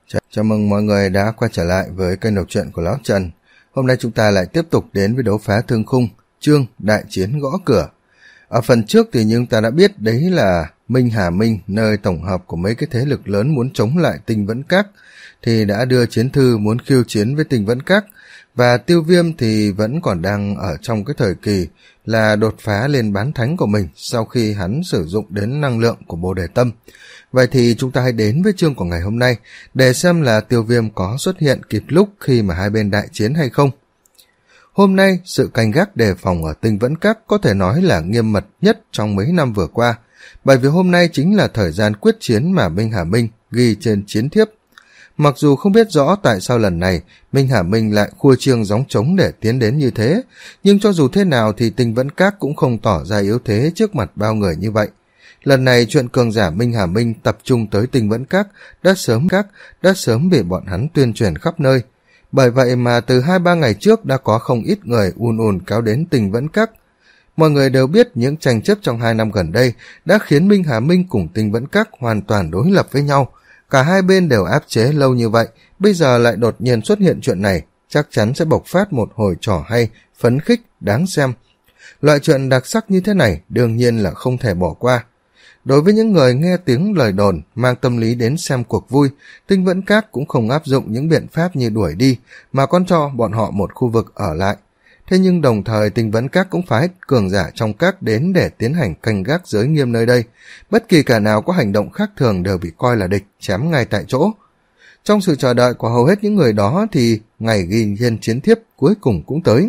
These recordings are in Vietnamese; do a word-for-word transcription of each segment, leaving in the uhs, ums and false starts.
Chào mừng mọi người đã quay trở lại với kênh đọc truyện của Lão Trần. Hôm nay chúng ta lại tiếp tục đến với đấu phá thương khung, chương đại chiến gõ cửa. Ở phần trước thì chúng ta đã biết đấy là Minh Hà Minh, nơi tổng hợp của mấy cái thế lực lớn muốn chống lại Tinh Vẫn Các, thì đã đưa chiến thư muốn khiêu chiến với Tinh Vẫn Các, và Tiêu Viêm thì vẫn còn đang ở trong cái thời kỳ là đột phá lên bán thánh của mình sau khi hắn sử dụng đến năng lượng của Bồ Đề Tâm. Vậy thì chúng ta hãy đến với chương của ngày hôm nay để xem là Tiêu Viêm có xuất hiện kịp lúc khi mà hai bên đại chiến hay không. Hôm nay, sự canh gác đề phòng ở Tinh Vẫn Các có thể nói là nghiêm mật nhất trong mấy năm vừa qua, bởi vì hôm nay chính là thời gian quyết chiến mà Minh Hà Minh ghi trên chiến thiếp. Mặc dù không biết rõ tại sao lần này Minh Hà Minh lại khua chiêng gióng trống để tiến đến như thế, nhưng cho dù thế nào thì Tinh Vẫn Các cũng không tỏ ra yếu thế trước mặt bao người như vậy. Lần này chuyện cường giả Minh Hà Minh tập trung tới Tinh Vẫn Các đã sớm các đã sớm bị bọn hắn tuyên truyền khắp nơi. Bởi vậy mà từ hai ba ngày trước đã có không ít người ùn ùn kéo đến Tinh Vẫn Các. Mọi người đều biết những tranh chấp trong hai năm gần đây đã khiến Minh Hà Minh cùng Tinh Vẫn Các hoàn toàn đối lập với nhau. Cả hai bên đều áp chế lâu như vậy, bây giờ lại đột nhiên xuất hiện chuyện này, chắc chắn sẽ bộc phát một hồi trò hay, phấn khích, đáng xem. Loại chuyện đặc sắc như thế này đương nhiên là không thể bỏ qua. Đối với những người nghe tiếng lời đồn, mang tâm lý đến xem cuộc vui, Tinh Vẫn Các cũng không áp dụng những biện pháp như đuổi đi, mà còn cho bọn họ một khu vực ở lại. Thế nhưng đồng thời Tinh Vẫn Các cũng phái cường giả trong các đến để tiến hành canh gác giới nghiêm nơi đây. Bất kỳ kẻ nào có hành động khác thường đều bị coi là địch, chém ngay tại chỗ. Trong sự chờ đợi của hầu hết những người đó thì ngày ghi trên chiến thiếp cuối cùng cũng tới.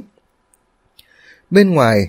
Bên ngoài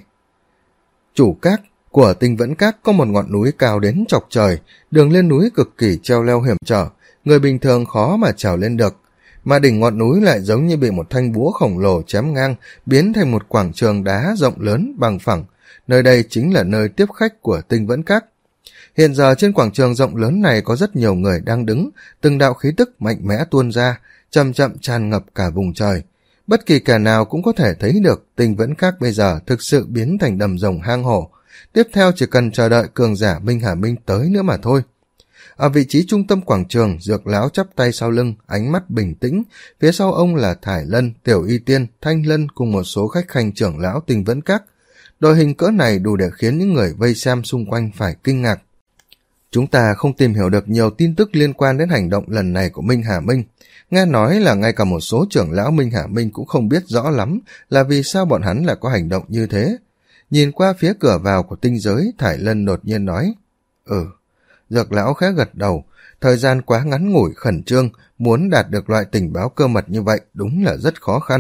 chủ các của Tinh Vẫn Các có một ngọn núi cao đến chọc trời, đường lên núi cực kỳ treo leo hiểm trở, người bình thường khó mà trèo lên được. Mà đỉnh ngọn núi lại giống như bị một thanh búa khổng lồ chém ngang, biến thành một quảng trường đá rộng lớn bằng phẳng. Nơi đây chính là nơi tiếp khách của Tinh Vẫn Các. Hiện giờ trên quảng trường rộng lớn này có rất nhiều người đang đứng, từng đạo khí tức mạnh mẽ tuôn ra, chậm chậm tràn ngập cả vùng trời. Bất kỳ kẻ nào cũng có thể thấy được Tinh Vẫn Các bây giờ thực sự biến thành đầm rồng hang hổ. Tiếp theo chỉ cần chờ đợi cường giả Minh Hà Minh tới nữa mà thôi. Ở vị trí trung tâm quảng trường, Dược Lão chắp tay sau lưng, ánh mắt bình tĩnh, phía sau ông là Thải Lân, Tiểu Y Tiên, Thanh Lân cùng một số khách khanh trưởng lão Tinh Vẫn Các. Đội hình cỡ này đủ để khiến những người vây xem xung quanh phải kinh ngạc. Chúng ta không tìm hiểu được nhiều tin tức liên quan đến hành động lần này của Minh Hà Minh. Nghe nói là ngay cả một số trưởng lão Minh Hà Minh cũng không biết rõ lắm là vì sao bọn hắn lại có hành động như thế. Nhìn qua phía cửa vào của tinh giới, Thải Lân đột nhiên nói, Ừ, Dược Lão khẽ gật đầu, thời gian quá ngắn ngủi khẩn trương, muốn đạt được loại tình báo cơ mật như vậy đúng là rất khó khăn.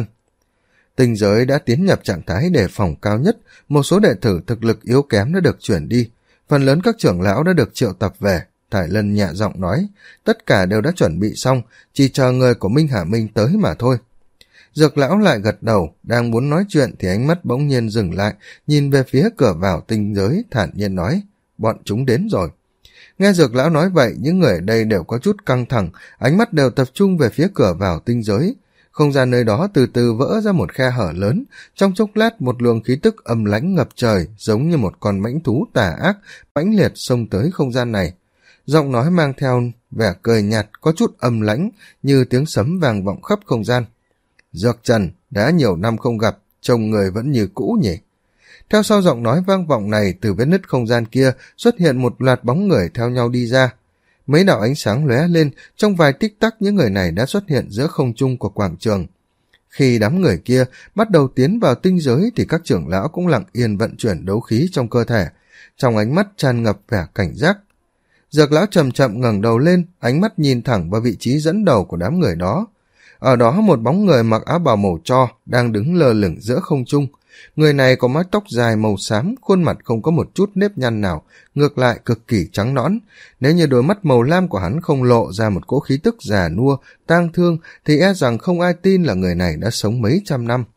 Tinh giới đã tiến nhập trạng thái đề phòng cao nhất, một số đệ tử thực lực yếu kém đã được chuyển đi, phần lớn các trưởng lão đã được triệu tập về. Thải Lân nhẹ giọng nói, tất cả đều đã chuẩn bị xong, chỉ chờ người của Minh Hà Minh tới mà thôi. Dược Lão lại gật đầu, đang muốn nói chuyện thì ánh mắt bỗng nhiên dừng lại, nhìn về phía cửa vào tinh giới, thản nhiên nói, bọn chúng đến rồi. Nghe Dược Lão nói vậy, những người ở đây đều có chút căng thẳng, ánh mắt đều tập trung về phía cửa vào tinh giới. Không gian nơi đó từ từ vỡ ra một khe hở lớn, trong chốc lát một luồng khí tức âm lãnh ngập trời, giống như một con mãnh thú tà ác, mãnh liệt xông tới không gian này. Giọng nói mang theo vẻ cười nhạt, có chút âm lãnh, như tiếng sấm vang vọng khắp không gian. Dược Trần, đã nhiều năm không gặp, trông người vẫn như cũ nhỉ. Theo sau giọng nói vang vọng này, từ vết nứt không gian kia xuất hiện một loạt bóng người theo nhau đi ra. Mấy đạo ánh sáng lóe lên, trong vài tích tắc những người này đã xuất hiện giữa không trung của quảng trường. Khi đám người kia bắt đầu tiến vào tinh giới thì các trưởng lão cũng lặng yên vận chuyển đấu khí trong cơ thể, trong ánh mắt tràn ngập vẻ cảnh giác. Dược Lão chậm chậm ngẩng đầu lên, ánh mắt nhìn thẳng vào vị trí dẫn đầu của đám người đó. Ở đó một bóng người mặc áo bào màu tro đang đứng lơ lửng giữa không trung. Người này có mái tóc dài màu xám, khuôn mặt không có một chút nếp nhăn nào, ngược lại cực kỳ trắng nõn. Nếu như đôi mắt màu lam của hắn không lộ ra một cỗ khí tức già nua, tang thương, thì e rằng không ai tin là người này đã sống mấy trăm năm.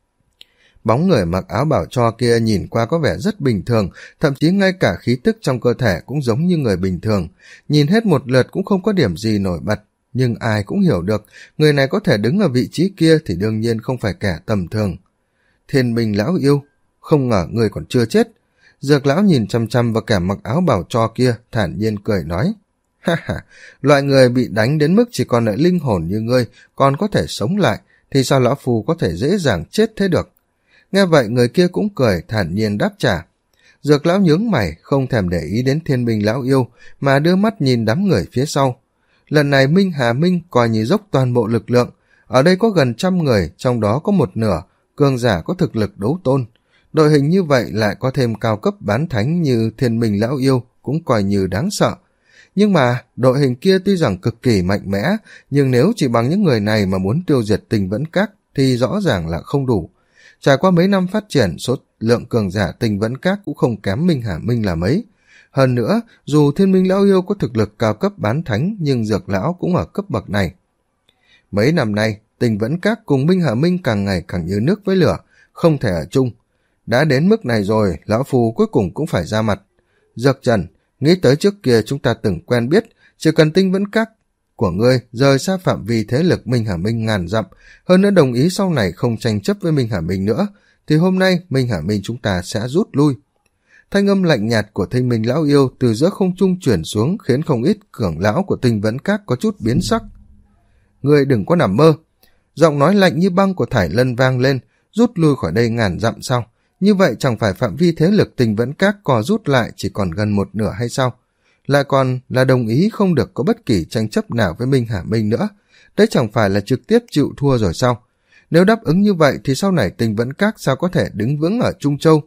Bóng người mặc áo bào tro kia nhìn qua có vẻ rất bình thường, thậm chí ngay cả khí tức trong cơ thể cũng giống như người bình thường. Nhìn hết một lượt cũng không có điểm gì nổi bật. Nhưng ai cũng hiểu được, người này có thể đứng ở vị trí kia thì đương nhiên không phải kẻ tầm thường. Thiên Bình lão yêu, không ngờ người còn chưa chết. Dược Lão nhìn chăm chăm vào kẻ mặc áo bào tro kia, thản nhiên cười nói, Ha ha, loại người bị đánh đến mức chỉ còn lại linh hồn như ngươi còn có thể sống lại, thì sao lão phu có thể dễ dàng chết thế được? Nghe vậy người kia cũng cười, thản nhiên đáp trả. Dược lão nhướng mày, không thèm để ý đến Thiên Minh lão yêu, mà đưa mắt nhìn đám người phía sau. Lần này Minh Hà Minh coi như dốc toàn bộ lực lượng, ở đây có gần trăm người, trong đó có một nửa cường giả có thực lực đấu tôn. Đội hình như vậy lại có thêm cao cấp bán thánh như Thiên Minh lão yêu, cũng coi như đáng sợ. Nhưng mà đội hình kia tuy rằng cực kỳ mạnh mẽ, nhưng nếu chỉ bằng những người này mà muốn tiêu diệt Tình Vẫn Các thì rõ ràng là không đủ. Trải qua mấy năm phát triển, số lượng cường giả Tình Vẫn Các cũng không kém Minh Hà Minh là mấy. Hơn nữa, dù Thiên Minh lão yêu có thực lực cao cấp bán thánh, nhưng Dược lão cũng ở cấp bậc này. Mấy năm nay, Tình Vẫn Các cùng Minh Hà Minh càng ngày càng như nước với lửa, không thể ở chung. Đã đến mức này rồi, lão phu cuối cùng cũng phải ra mặt. Dược Trần, nghĩ tới trước kia chúng ta từng quen biết, chỉ cần Tinh Vẫn Các của ngươi rời xa phạm vi thế lực Minh Hà Minh ngàn dặm, hơn nữa đồng ý sau này không tranh chấp với Minh Hà Minh nữa, thì hôm nay Minh Hà Minh chúng ta sẽ rút lui. Thanh âm lạnh nhạt của Thanh Minh lão yêu từ giữa không trung chuyển xuống, khiến không ít cường lão của Tinh Vẫn Các có chút biến sắc. Ngươi đừng có nằm mơ. Giọng nói lạnh như băng của Thải Lân vang lên. Rút lui khỏi đây ngàn dặm sao? Như vậy chẳng phải phạm vi thế lực Tinh Vẫn Các co rút lại chỉ còn gần một nửa hay sao? Lại còn là đồng ý không được có bất kỳ tranh chấp nào với Minh Hà Minh nữa. Đấy chẳng phải là trực tiếp chịu thua rồi sao? Nếu đáp ứng như vậy thì sau này Tinh Vẫn Các sao có thể đứng vững ở Trung Châu?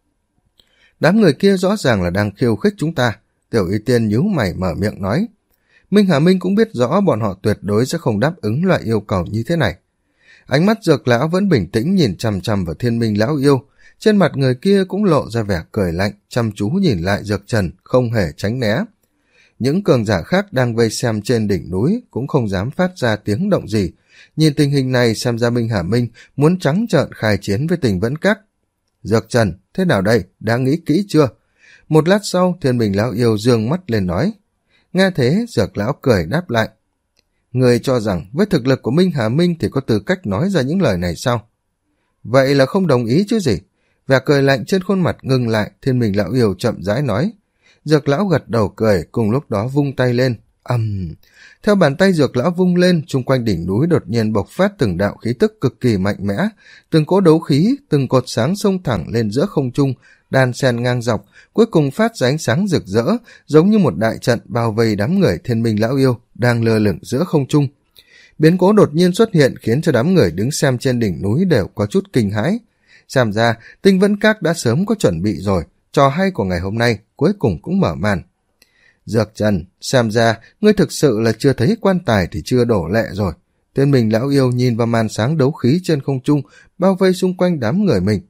Đám người kia rõ ràng là đang khiêu khích chúng ta. Tiểu Y Tiên nhíu mày mở miệng nói. Minh Hà Minh cũng biết rõ bọn họ tuyệt đối sẽ không đáp ứng loại yêu cầu như thế này. Ánh mắt Dược lão vẫn bình tĩnh nhìn chằm chằm vào Thiên Minh lão yêu. Trên mặt người kia cũng lộ ra vẻ cười lạnh, chăm chú nhìn lại Dược Trần, không hề tránh né. Những cường giả khác đang vây xem trên đỉnh núi cũng không dám phát ra tiếng động gì. Nhìn tình hình này xem ra Minh Hà Minh muốn trắng trợn khai chiến với Tình Vẫn Các. Dược Trần, thế nào đây? Đã nghĩ kỹ chưa? Một lát sau, Thiên Minh lão yêu dương mắt lên nói. Nghe thế, Dược lão cười đáp lại. Người cho rằng với thực lực của Minh Hà Minh thì có tư cách nói ra những lời này sao? Vậy là không đồng ý chứ gì? Vẻ cười lạnh trên khuôn mặt ngừng lại, Thiên Minh lão yêu chậm rãi nói. Dược lão gật đầu cười, cùng lúc đó vung tay lên. Ầm! Uhm. Theo bàn tay Dược lão vung lên, chung quanh đỉnh núi đột nhiên bộc phát từng đạo khí tức cực kỳ mạnh mẽ, từng cỗ đấu khí, từng cột sáng xông thẳng lên giữa không trung, đan xen ngang dọc, cuối cùng phát ra ánh sáng rực rỡ, giống như một đại trận bao vây đám người Thiên Minh lão yêu đang lơ lửng giữa không trung. Biến cố đột nhiên xuất hiện khiến cho đám người đứng xem trên đỉnh núi đều có chút kinh hãi. Xem ra, Tinh Vẫn Các đã sớm có chuẩn bị rồi, trò hay của ngày hôm nay cuối cùng cũng mở màn. Dược Trần, xem ra ngươi thực sự là chưa thấy quan tài thì chưa đổ lệ rồi. Thiên Minh lão yêu nhìn vào màn sáng đấu khí trên không trung bao vây xung quanh đám người mình.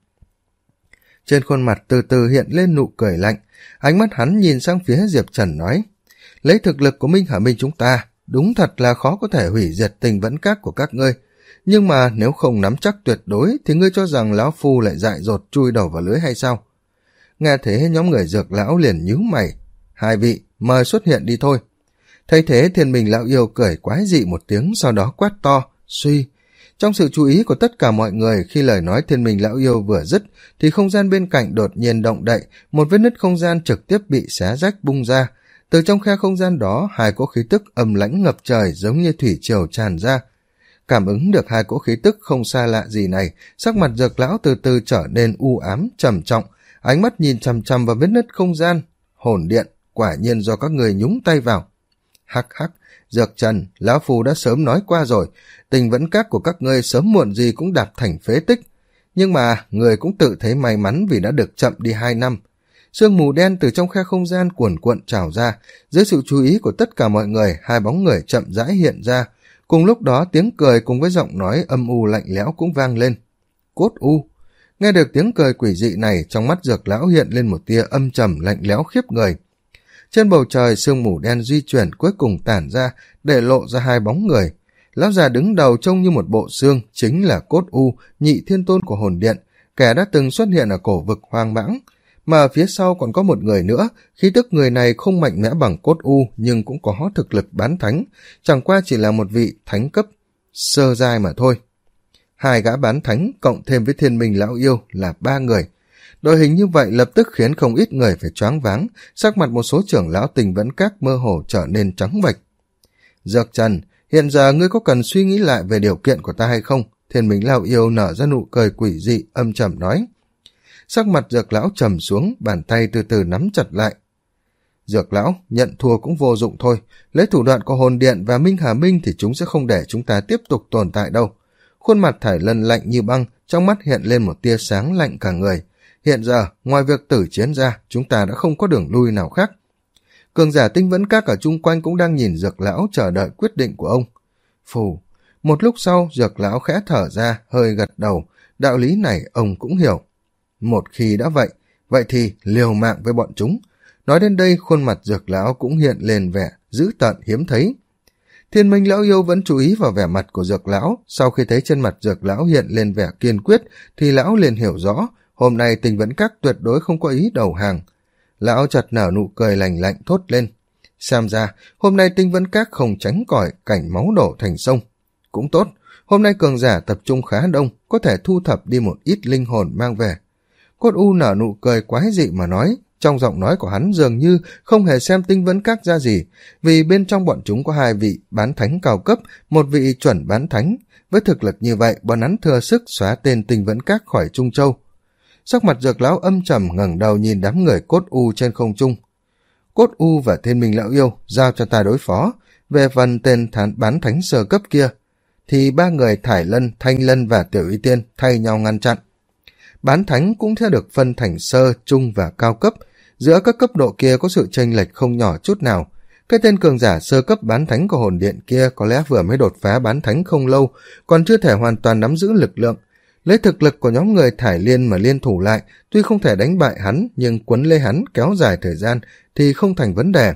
Trên khuôn mặt từ từ hiện lên nụ cười lạnh, ánh mắt hắn nhìn sang phía Diệp Trần nói. Lấy thực lực của Minh Hà Minh chúng ta, đúng thật là khó có thể hủy diệt Tình Vẫn Các của các ngươi. Nhưng mà nếu không nắm chắc tuyệt đối thì ngươi cho rằng lão phu lại dại dột chui đầu vào lưới hay sao? Nghe thế nhóm người Dược lão liền nhíu mày. Hai vị, mời xuất hiện đi thôi. Thấy thế Thiên Minh lão yêu cười quái dị một tiếng, sau đó quát to, suy. Trong sự chú ý của tất cả mọi người, khi lời nói Thiên Minh lão yêu vừa dứt thì không gian bên cạnh đột nhiên động đậy, một vết nứt không gian trực tiếp bị xé rách bung ra. Từ trong khe không gian đó, hai cỗ khí tức âm lãnh ngập trời giống như thủy triều tràn ra. Cảm ứng được hai cỗ khí tức không xa lạ gì này, sắc mặt Dược lão từ từ trở nên u ám trầm trọng, ánh mắt nhìn chằm chằm vào vết nứt không gian. Hồn điện, quả nhiên do các người nhúng tay vào. Hắc hắc, Dược Trần, lão phu đã sớm nói qua rồi, Tình Vẫn Các của các ngươi sớm muộn gì cũng đạp thành phế tích. Nhưng mà người cũng tự thấy may mắn vì đã được chậm đi hai năm. Sương mù đen từ trong khe không gian cuồn cuộn trào ra, dưới sự chú ý của tất cả mọi người, hai bóng người chậm rãi hiện ra. Cùng lúc đó tiếng cười cùng với giọng nói âm u lạnh lẽo cũng vang lên. Cốt U. Nghe được tiếng cười quỷ dị này, trong mắt Dược lão hiện lên một tia âm trầm lạnh lẽo khiếp người. Trên bầu trời sương mù đen di chuyển cuối cùng tản ra, để lộ ra hai bóng người. Lão già đứng đầu trông như một bộ xương, chính là Cốt U, nhị thiên tôn của hồn điện, kẻ đã từng xuất hiện ở cổ vực hoang mãng. Mà ở phía sau còn có một người nữa, khí tức người này không mạnh mẽ bằng Cốt U nhưng cũng có thực lực bán thánh, chẳng qua chỉ là một vị thánh cấp sơ giai mà thôi. Hai gã bán thánh cộng thêm với Thiên Minh lão yêu là ba người. Đội hình như vậy lập tức khiến không ít người phải choáng váng, sắc mặt một số trưởng lão Tinh Vẫn Các mơ hồ trở nên trắng bệch. Dược Trần, hiện giờ ngươi có cần suy nghĩ lại về điều kiện của ta hay không? Thiên Minh Lão Yêu nở ra nụ cười quỷ dị, âm trầm nói. Sắc mặt Dược lão trầm xuống, bàn tay từ từ nắm chặt lại. Dược lão, nhận thua cũng vô dụng thôi, lấy thủ đoạn của hồn điện và Minh Hà Minh thì chúng sẽ không để chúng ta tiếp tục tồn tại đâu. Khuôn mặt Thải Lân lạnh như băng, trong mắt hiện lên một tia sáng lạnh cả người. Hiện giờ, ngoài việc tử chiến ra, chúng ta đã không có đường lui nào khác. Cường giả Tinh Vẫn Các ở chung quanh cũng đang nhìn Dược lão chờ đợi quyết định của ông. Phù, một lúc sau Dược lão khẽ thở ra, hơi gật đầu, đạo lý này ông cũng hiểu. Một khi đã vậy, vậy thì liều mạng với bọn chúng. Nói đến đây, khuôn mặt Dược lão cũng hiện lên vẻ dữ tợn hiếm thấy. Thiên Minh Lão Yêu vẫn chú ý vào vẻ mặt của Dược lão, sau khi thấy trên mặt Dược lão hiện lên vẻ kiên quyết, thì lão liền hiểu rõ, hôm nay Tinh Vẫn Các tuyệt đối không có ý đầu hàng. Lão chợt nở nụ cười lành lạnh thốt lên. Xem ra, hôm nay Tinh Vẫn Các không tránh khỏi cảnh máu đổ thành sông. Cũng tốt, hôm nay cường giả tập trung khá đông, có thể thu thập đi một ít linh hồn mang về. Cốt U nở nụ cười quái dị mà nói, trong giọng nói của hắn dường như không hề xem Tinh Vẫn Các ra gì, vì bên trong bọn chúng có hai vị bán thánh cao cấp, một vị chuẩn bán thánh. Với thực lực như vậy, bọn hắn thừa sức xóa tên Tinh Vẫn Các khỏi Trung Châu. Sắc mặt Dược lão âm trầm ngẩng đầu nhìn đám người Cốt U trên không trung. Cốt U và Thiên Minh Lão Yêu giao cho ta đối phó, về phần tên thán bán thánh sơ cấp kia, thì ba người Thải Lân, Thanh Lân và Tiểu Y Tiên thay nhau ngăn chặn. Bán thánh cũng theo được phân thành sơ, trung và cao cấp, giữa các cấp độ kia có sự chênh lệch không nhỏ chút nào. Cái tên cường giả sơ cấp bán thánh của hồn điện kia có lẽ vừa mới đột phá bán thánh không lâu, còn chưa thể hoàn toàn nắm giữ lực lượng. Lấy thực lực của nhóm người Thải Liên mà liên thủ lại, tuy không thể đánh bại hắn, nhưng quấn lấy hắn kéo dài thời gian thì không thành vấn đề.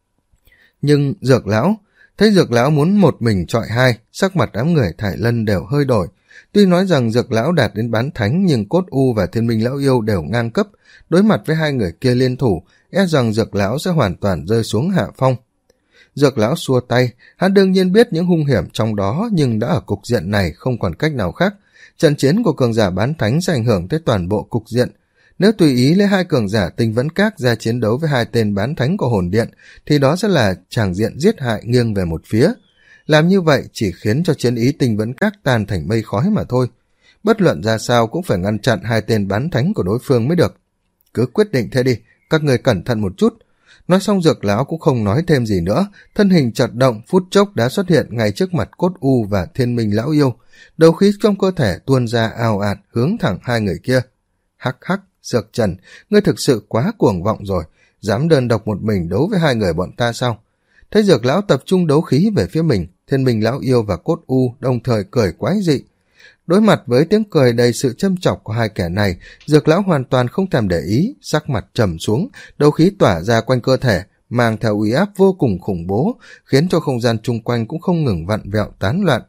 Nhưng Dược lão, thấy Dược lão muốn một mình chọi hai, sắc mặt đám người Thải Lân đều hơi đổi. Tuy nói rằng Dược lão đạt đến bán thánh, nhưng Cốt U và Thiên Minh Lão Yêu đều ngang cấp, đối mặt với hai người kia liên thủ, e rằng Dược lão sẽ hoàn toàn rơi xuống hạ phong. Dược lão xua tay, hắn đương nhiên biết những hung hiểm trong đó, nhưng đã ở cục diện này không còn cách nào khác. Trận chiến của cường giả bán thánh sẽ ảnh hưởng tới toàn bộ cục diện. Nếu tùy ý lấy hai cường giả Tinh Vẫn Các ra chiến đấu với hai tên bán thánh của hồn điện, thì đó sẽ là tràng diện giết hại nghiêng về một phía. Làm như vậy chỉ khiến cho chiến ý Tinh Vẫn Các tan thành mây khói mà thôi. Bất luận ra sao cũng phải ngăn chặn hai tên bán thánh của đối phương mới được. Cứ quyết định thế đi, các người cẩn thận một chút. Nói xong Dược lão cũng không nói thêm gì nữa, thân hình chợt động, phút chốc đã xuất hiện ngay trước mặt Cốt U và Thiên Minh Lão Yêu. Đầu khí trong cơ thể tuôn ra ào ạt hướng thẳng hai người kia. Hắc hắc, Dược Trần, ngươi thực sự quá cuồng vọng rồi, dám đơn độc một mình đấu với hai người bọn ta sao? Thấy Dược lão tập trung đấu khí về phía mình, Thiên Minh Lão Yêu và Cốt U đồng thời cười quái dị. Đối mặt với tiếng cười đầy sự châm chọc của hai kẻ này, Dược lão hoàn toàn không thèm để ý, sắc mặt trầm xuống, đấu khí tỏa ra quanh cơ thể, mang theo uy áp vô cùng khủng bố, khiến cho không gian chung quanh cũng không ngừng vặn vẹo tán loạn.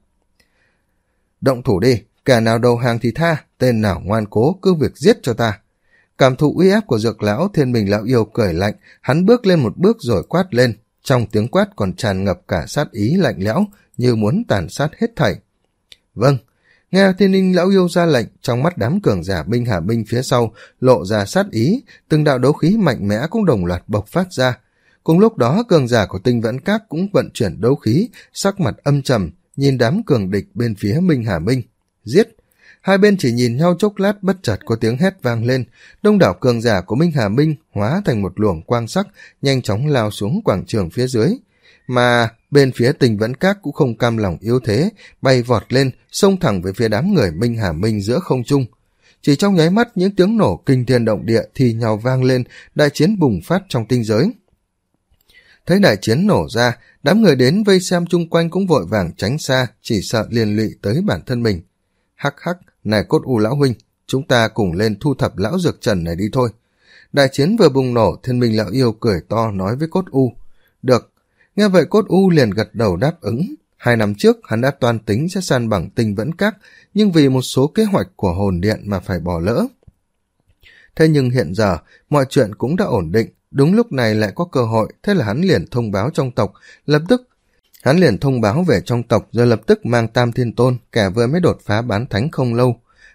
Động thủ đi, kẻ nào đầu hàng thì tha, tên nào ngoan cố cứ việc giết cho ta. Cảm thụ uy áp của Dược lão, Thiên Minh Lão Yêu cười lạnh, hắn bước lên một bước rồi quát lên, trong tiếng quát còn tràn ngập cả sát ý lạnh lẽo, như muốn tàn sát hết thảy. Vâng. Nghe Thiên Minh Lão Yêu ra lệnh, trong mắt đám cường giả Minh Hà Minh phía sau lộ ra sát ý, từng đạo đấu khí mạnh mẽ cũng đồng loạt bộc phát ra. Cùng lúc đó, cường giả của Tinh Vẫn Các cũng vận chuyển đấu khí, sắc mặt âm trầm, nhìn đám cường địch bên phía Minh Hà Minh. Giết! Hai bên chỉ nhìn nhau chốc lát, bất chợt có tiếng hét vang lên, đông đảo cường giả của Minh Hà Minh hóa thành một luồng quang sắc, nhanh chóng lao xuống quảng trường phía dưới. Mà bên phía Tinh Vẫn Các cũng không cam lòng yếu thế, bay vọt lên, xông thẳng về phía đám người Minh Hà Minh giữa không trung. Chỉ trong nháy mắt, những tiếng nổ kinh thiên động địa thì nhào vang lên, đại chiến bùng phát trong tinh giới. Thấy đại chiến nổ ra, đám người đến vây xem chung quanh cũng vội vàng tránh xa, chỉ sợ liên lụy tới bản thân mình. Hắc hắc, này Cốt U lão huynh, chúng ta cùng lên thu thập lão Dược Trần này đi thôi. Đại chiến vừa bùng nổ, Thiên Minh Lão Yêu cười to nói với Cốt U. Được. Nghe vậy Cốt U liền gật đầu đáp ứng. Hai năm trước hắn đã toan tính sẽ san bằng Tinh Vẫn Các, nhưng vì một số kế hoạch của hồn điện mà phải bỏ lỡ. Thế nhưng hiện giờ mọi chuyện cũng đã ổn định, đúng lúc này lại có cơ hội, thế là hắn liền thông báo trong tộc, lập tức hắn liền thông báo về trong tộc rồi lập tức mang Tam Thiên Tôn, kẻ vừa mới đột phá bán thánh không lâu.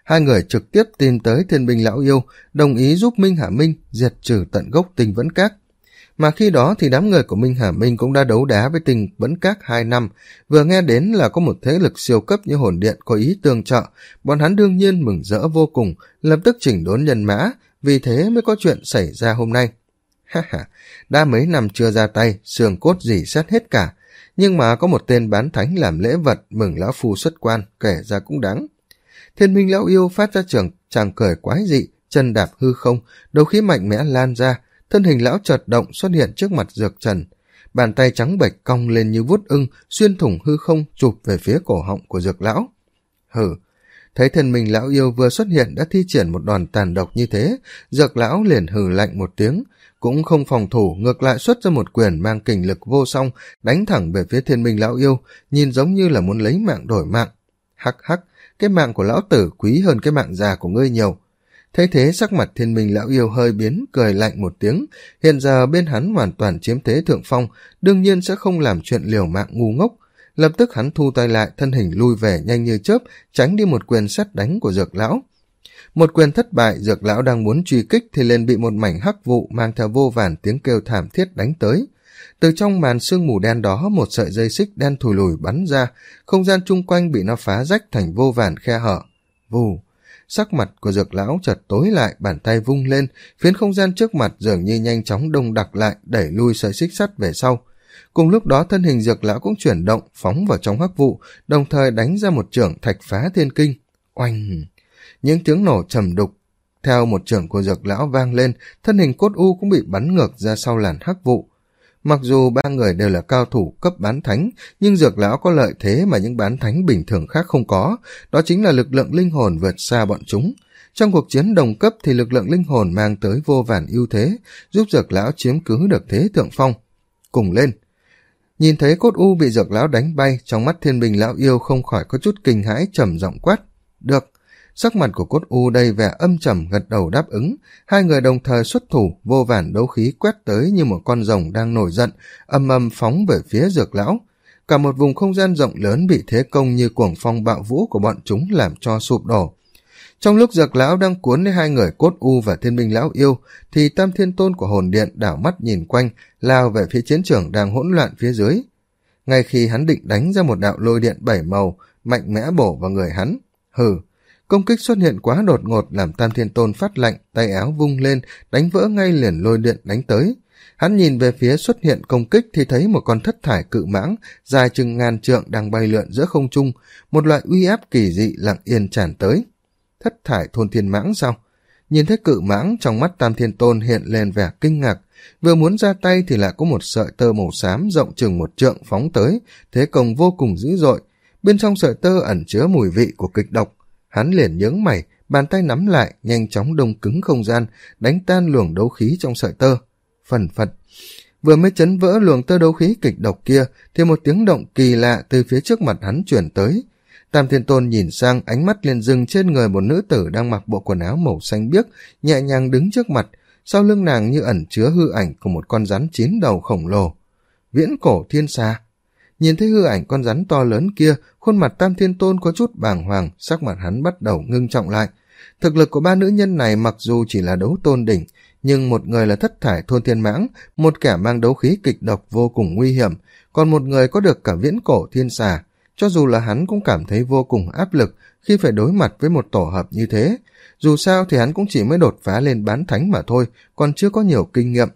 hai người trực tiếp tìm tới Thiên Binh Lão Yêu, đồng ý giúp Minh Hà Minh diệt trừ tận gốc Tinh Vẫn Các. Mà khi đó thì đám người của Minh Hà Minh cũng đã đấu đá với Tinh Vẫn Các hai năm, vừa nghe đến là có một thế lực siêu cấp như Hồn Điện có ý tương trợ, bọn hắn đương nhiên mừng rỡ vô cùng, lập tức chỉnh đốn nhân mã, vì thế mới có chuyện xảy ra hôm nay. Ha ha, đã mấy năm chưa ra tay, xương cốt gì xét hết cả, nhưng mà có một tên bán thánh làm lễ vật mừng lão phu xuất quan, kể ra cũng đáng. Thiên Minh Lão Yêu phát ra trường chàng cười quái dị, chân đạp hư không, đấu khí mạnh mẽ lan ra, thân hình lão chợt động xuất hiện trước mặt Dược Trần, bàn tay trắng bệch cong lên như vuốt ưng, xuyên thủng hư không chụp về phía cổ họng của Dược lão. Hừ, thấy Thiên Minh Lão Yêu vừa xuất hiện đã thi triển một đòn tàn độc như thế, Dược lão liền hừ lạnh một tiếng, cũng không phòng thủ, ngược lại xuất ra một quyền mang kình lực vô song, đánh thẳng về phía Thiên Minh Lão Yêu, nhìn giống như là muốn lấy mạng đổi mạng. Hắc hắc, cái mạng của lão tử quý hơn cái mạng già của ngươi nhiều. Thấy thế sắc mặt Thiên Minh Lão Yêu hơi biến, cười lạnh một tiếng, hiện giờ bên hắn hoàn toàn chiếm thế thượng phong, đương nhiên sẽ không làm chuyện liều mạng ngu ngốc. Lập tức hắn thu tay lại, thân hình lui về nhanh như chớp, tránh đi một quyền sét đánh của Dược lão. Một quyền thất bại, Dược lão đang muốn truy kích thì liền bị một mảnh hắc vụ mang theo vô vàn tiếng kêu thảm thiết đánh tới. Từ trong màn sương mù đen đó, một sợi dây xích đen thùi lùi bắn ra, không gian chung quanh bị nó phá rách thành vô vàn khe hở. Vù, sắc mặt của Dược lão chợt tối lại, bàn tay vung lên, phiến không gian trước mặt dường như nhanh chóng đông đặc lại, đẩy lui sợi xích sắt về sau. Cùng lúc đó thân hình Dược lão cũng chuyển động, phóng vào trong hắc vụ, đồng thời đánh ra một chưởng thạch phá thiên kinh. Oanh! Những tiếng nổ trầm đục theo một chưởng của Dược lão vang lên, thân hình Cốt U cũng bị bắn ngược ra sau làn hắc vụ. Mặc dù ba người đều là cao thủ cấp bán thánh, nhưng Dược lão có lợi thế mà những bán thánh bình thường khác không có, đó chính là lực lượng linh hồn vượt xa bọn chúng. Trong cuộc chiến đồng cấp thì lực lượng linh hồn mang tới vô vàn ưu thế, giúp Dược lão chiếm cứ được thế thượng phong. Cùng lên! Nhìn thấy Cốt U bị Dược lão đánh bay, trong mắt Thiên Bình Lão Yêu không khỏi có chút kinh hãi, trầm giọng quát. Được! Sắc mặt của Cốt U đầy vẻ âm trầm, gật đầu đáp ứng, hai người đồng thời xuất thủ, vô vàn đấu khí quét tới như một con rồng đang nổi giận, âm âm phóng về phía Dược lão. Cả một vùng không gian rộng lớn bị thế công như cuồng phong bạo vũ của bọn chúng làm cho sụp đổ. Trong lúc Dược lão đang cuốn lấy hai người Cốt U và Thiên Minh Lão Yêu, thì Tam Thiên Tôn của Hồn Điện đảo mắt nhìn quanh, lao về phía chiến trường đang hỗn loạn phía dưới. Ngay khi hắn định đánh ra một đạo lôi điện bảy màu, mạnh mẽ bổ vào người hắn, hừ, công kích xuất hiện quá đột ngột làm Tam Thiên Tôn phát lạnh, tay áo vung lên, đánh vỡ ngay liền lôi điện đánh tới. Hắn nhìn về phía xuất hiện công kích thì thấy một con thất thải cự mãng, dài chừng ngàn trượng đang bay lượn giữa không trung, một loại uy áp kỳ dị lặng yên tràn tới. Thất thải thôn thiên mãng sao? Nhìn thấy cự mãng, trong mắt Tam Thiên Tôn hiện lên vẻ kinh ngạc, vừa muốn ra tay thì lại có một sợi tơ màu xám rộng chừng một trượng phóng tới, thế công vô cùng dữ dội. Bên trong sợi tơ ẩn chứa mùi vị của kịch độc. Hắn liền nhướng mày, bàn tay nắm lại, nhanh chóng đông cứng không gian, đánh tan luồng đấu khí trong sợi tơ. Phần phật, vừa mới chấn vỡ luồng tơ đấu khí kịch độc kia, thì một tiếng động kỳ lạ từ phía trước mặt hắn chuyển tới. Tam Thiên Tôn nhìn sang, ánh mắt liền dừng trên người một nữ tử đang mặc bộ quần áo màu xanh biếc, nhẹ nhàng đứng trước mặt, sau lưng nàng như ẩn chứa hư ảnh của một con rắn chín đầu khổng lồ. Viễn Cổ Thiên Xà. Nhìn thấy hư ảnh con rắn to lớn kia, khuôn mặt Tam Thiên Tôn có chút bàng hoàng, sắc mặt hắn bắt đầu ngưng trọng lại. Thực lực của ba nữ nhân này mặc dù chỉ là đấu tôn đỉnh, nhưng một người là thất thải thôn thiên mãng, một kẻ mang đấu khí kịch độc vô cùng nguy hiểm, còn một người có được cả Viễn Cổ Thiên Xà. Cho dù là hắn cũng cảm thấy vô cùng áp lực khi phải đối mặt với một tổ hợp như thế. Dù sao thì hắn cũng chỉ mới đột phá lên bán thánh mà thôi, còn chưa có nhiều kinh nghiệm.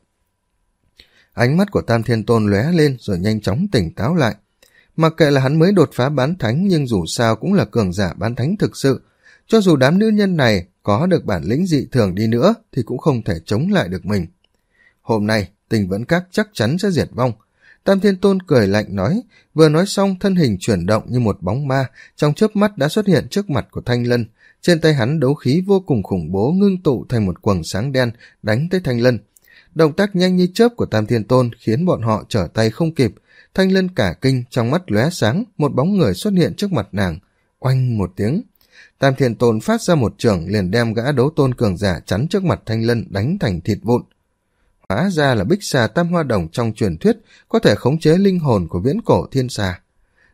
Ánh mắt của Tam Thiên Tôn lóe lên rồi nhanh chóng tỉnh táo lại. Mặc kệ là hắn mới đột phá bán thánh, nhưng dù sao cũng là cường giả bán thánh thực sự. Cho dù đám nữ nhân này có được bản lĩnh dị thường đi nữa thì cũng không thể chống lại được mình. Hôm nay Tinh Vẫn Các chắc chắn sẽ diệt vong. Tam Thiên Tôn cười lạnh nói, vừa nói xong thân hình chuyển động như một bóng ma, trong chớp mắt đã xuất hiện trước mặt của Thanh Lân. Trên tay hắn đấu khí vô cùng khủng bố ngưng tụ thành một quầng sáng đen đánh tới Thanh Lân. Động tác nhanh như chớp của Tam Thiên Tôn khiến bọn họ trở tay không kịp. Thanh Lân cả kinh, trong mắt lóe sáng, một bóng người xuất hiện trước mặt nàng. Oanh một tiếng, Tam Thiên Tôn phát ra một chưởng liền đem gã đấu tôn cường giả chắn trước mặt Thanh Lân đánh thành thịt vụn. Hóa ra là Bích Xà Tam Hoa Đồng trong truyền thuyết có thể khống chế linh hồn của Viễn Cổ Thiên Xà.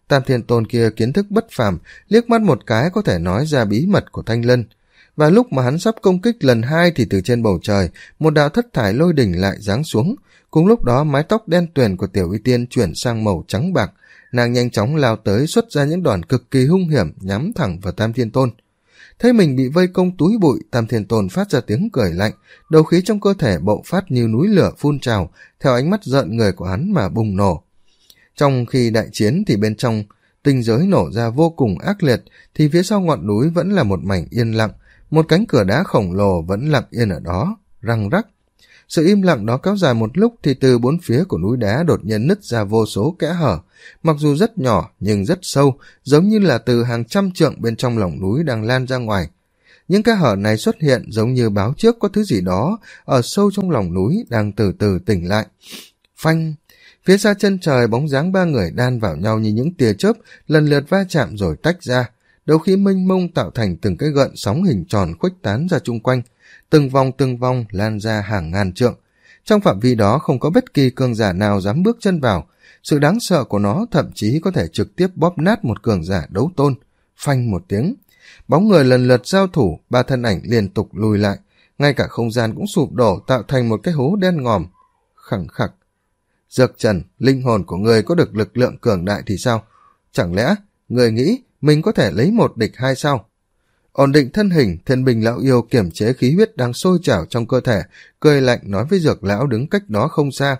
Tam Thiên Tôn kia kiến thức bất phàm, liếc mắt một cái có thể nói ra bí mật của Thanh Lân. Và lúc mà hắn sắp công kích lần hai thì từ trên bầu trời, một đạo thất thải lôi đỉnh lại giáng xuống. Cùng lúc đó mái tóc đen tuyền của Tiểu Y Tiên chuyển sang màu trắng bạc, nàng nhanh chóng lao tới xuất ra những đòn cực kỳ hung hiểm nhắm thẳng vào Tam Thiên Tôn. Thấy mình bị vây công túi bụi, Tam Thiên Tôn phát ra tiếng cười lạnh, đầu khí trong cơ thể bộc phát như núi lửa phun trào, theo ánh mắt giận người của hắn mà bùng nổ. Trong khi đại chiến thì bên trong tinh giới nổ ra vô cùng ác liệt, thì phía sau ngọn núi vẫn là một mảnh yên lặng, một cánh cửa đá khổng lồ vẫn lặng yên ở đó, răng rắc. Sự im lặng đó kéo dài một lúc thì từ bốn phía của núi đá đột nhiên nứt ra vô số kẽ hở, mặc dù rất nhỏ nhưng rất sâu, giống như là từ hàng trăm trượng bên trong lòng núi đang lan ra ngoài. Những kẽ hở này xuất hiện giống như báo trước có thứ gì đó ở sâu trong lòng núi đang từ từ tỉnh lại. Phanh! Phía xa chân trời bóng dáng ba người đan vào nhau như những tia chớp, lần lượt va chạm rồi tách ra. Đấu khí mênh mông tạo thành từng cái gợn sóng hình tròn khuếch tán ra chung quanh, từng vòng từng vòng lan ra hàng ngàn trượng. Trong phạm vi đó không có bất kỳ cường giả nào dám bước chân vào. Sự đáng sợ của nó thậm chí có thể trực tiếp bóp nát một cường giả đấu tôn. Phanh một tiếng, bóng người lần lượt giao thủ, ba thân ảnh liên tục lùi lại, ngay cả không gian cũng sụp đổ tạo thành một cái hố đen ngòm. Khẳng khặc. Dược Trần, linh hồn của người có được lực lượng cường đại thì sao? Chẳng lẽ người nghĩ mình có thể lấy một địch hai sao? Ổn định thân hình, Thiên Bình Lão Yêu kiểm chế khí huyết đang sôi trào trong cơ thể, cười lạnh nói với Dược Lão đứng cách đó không xa.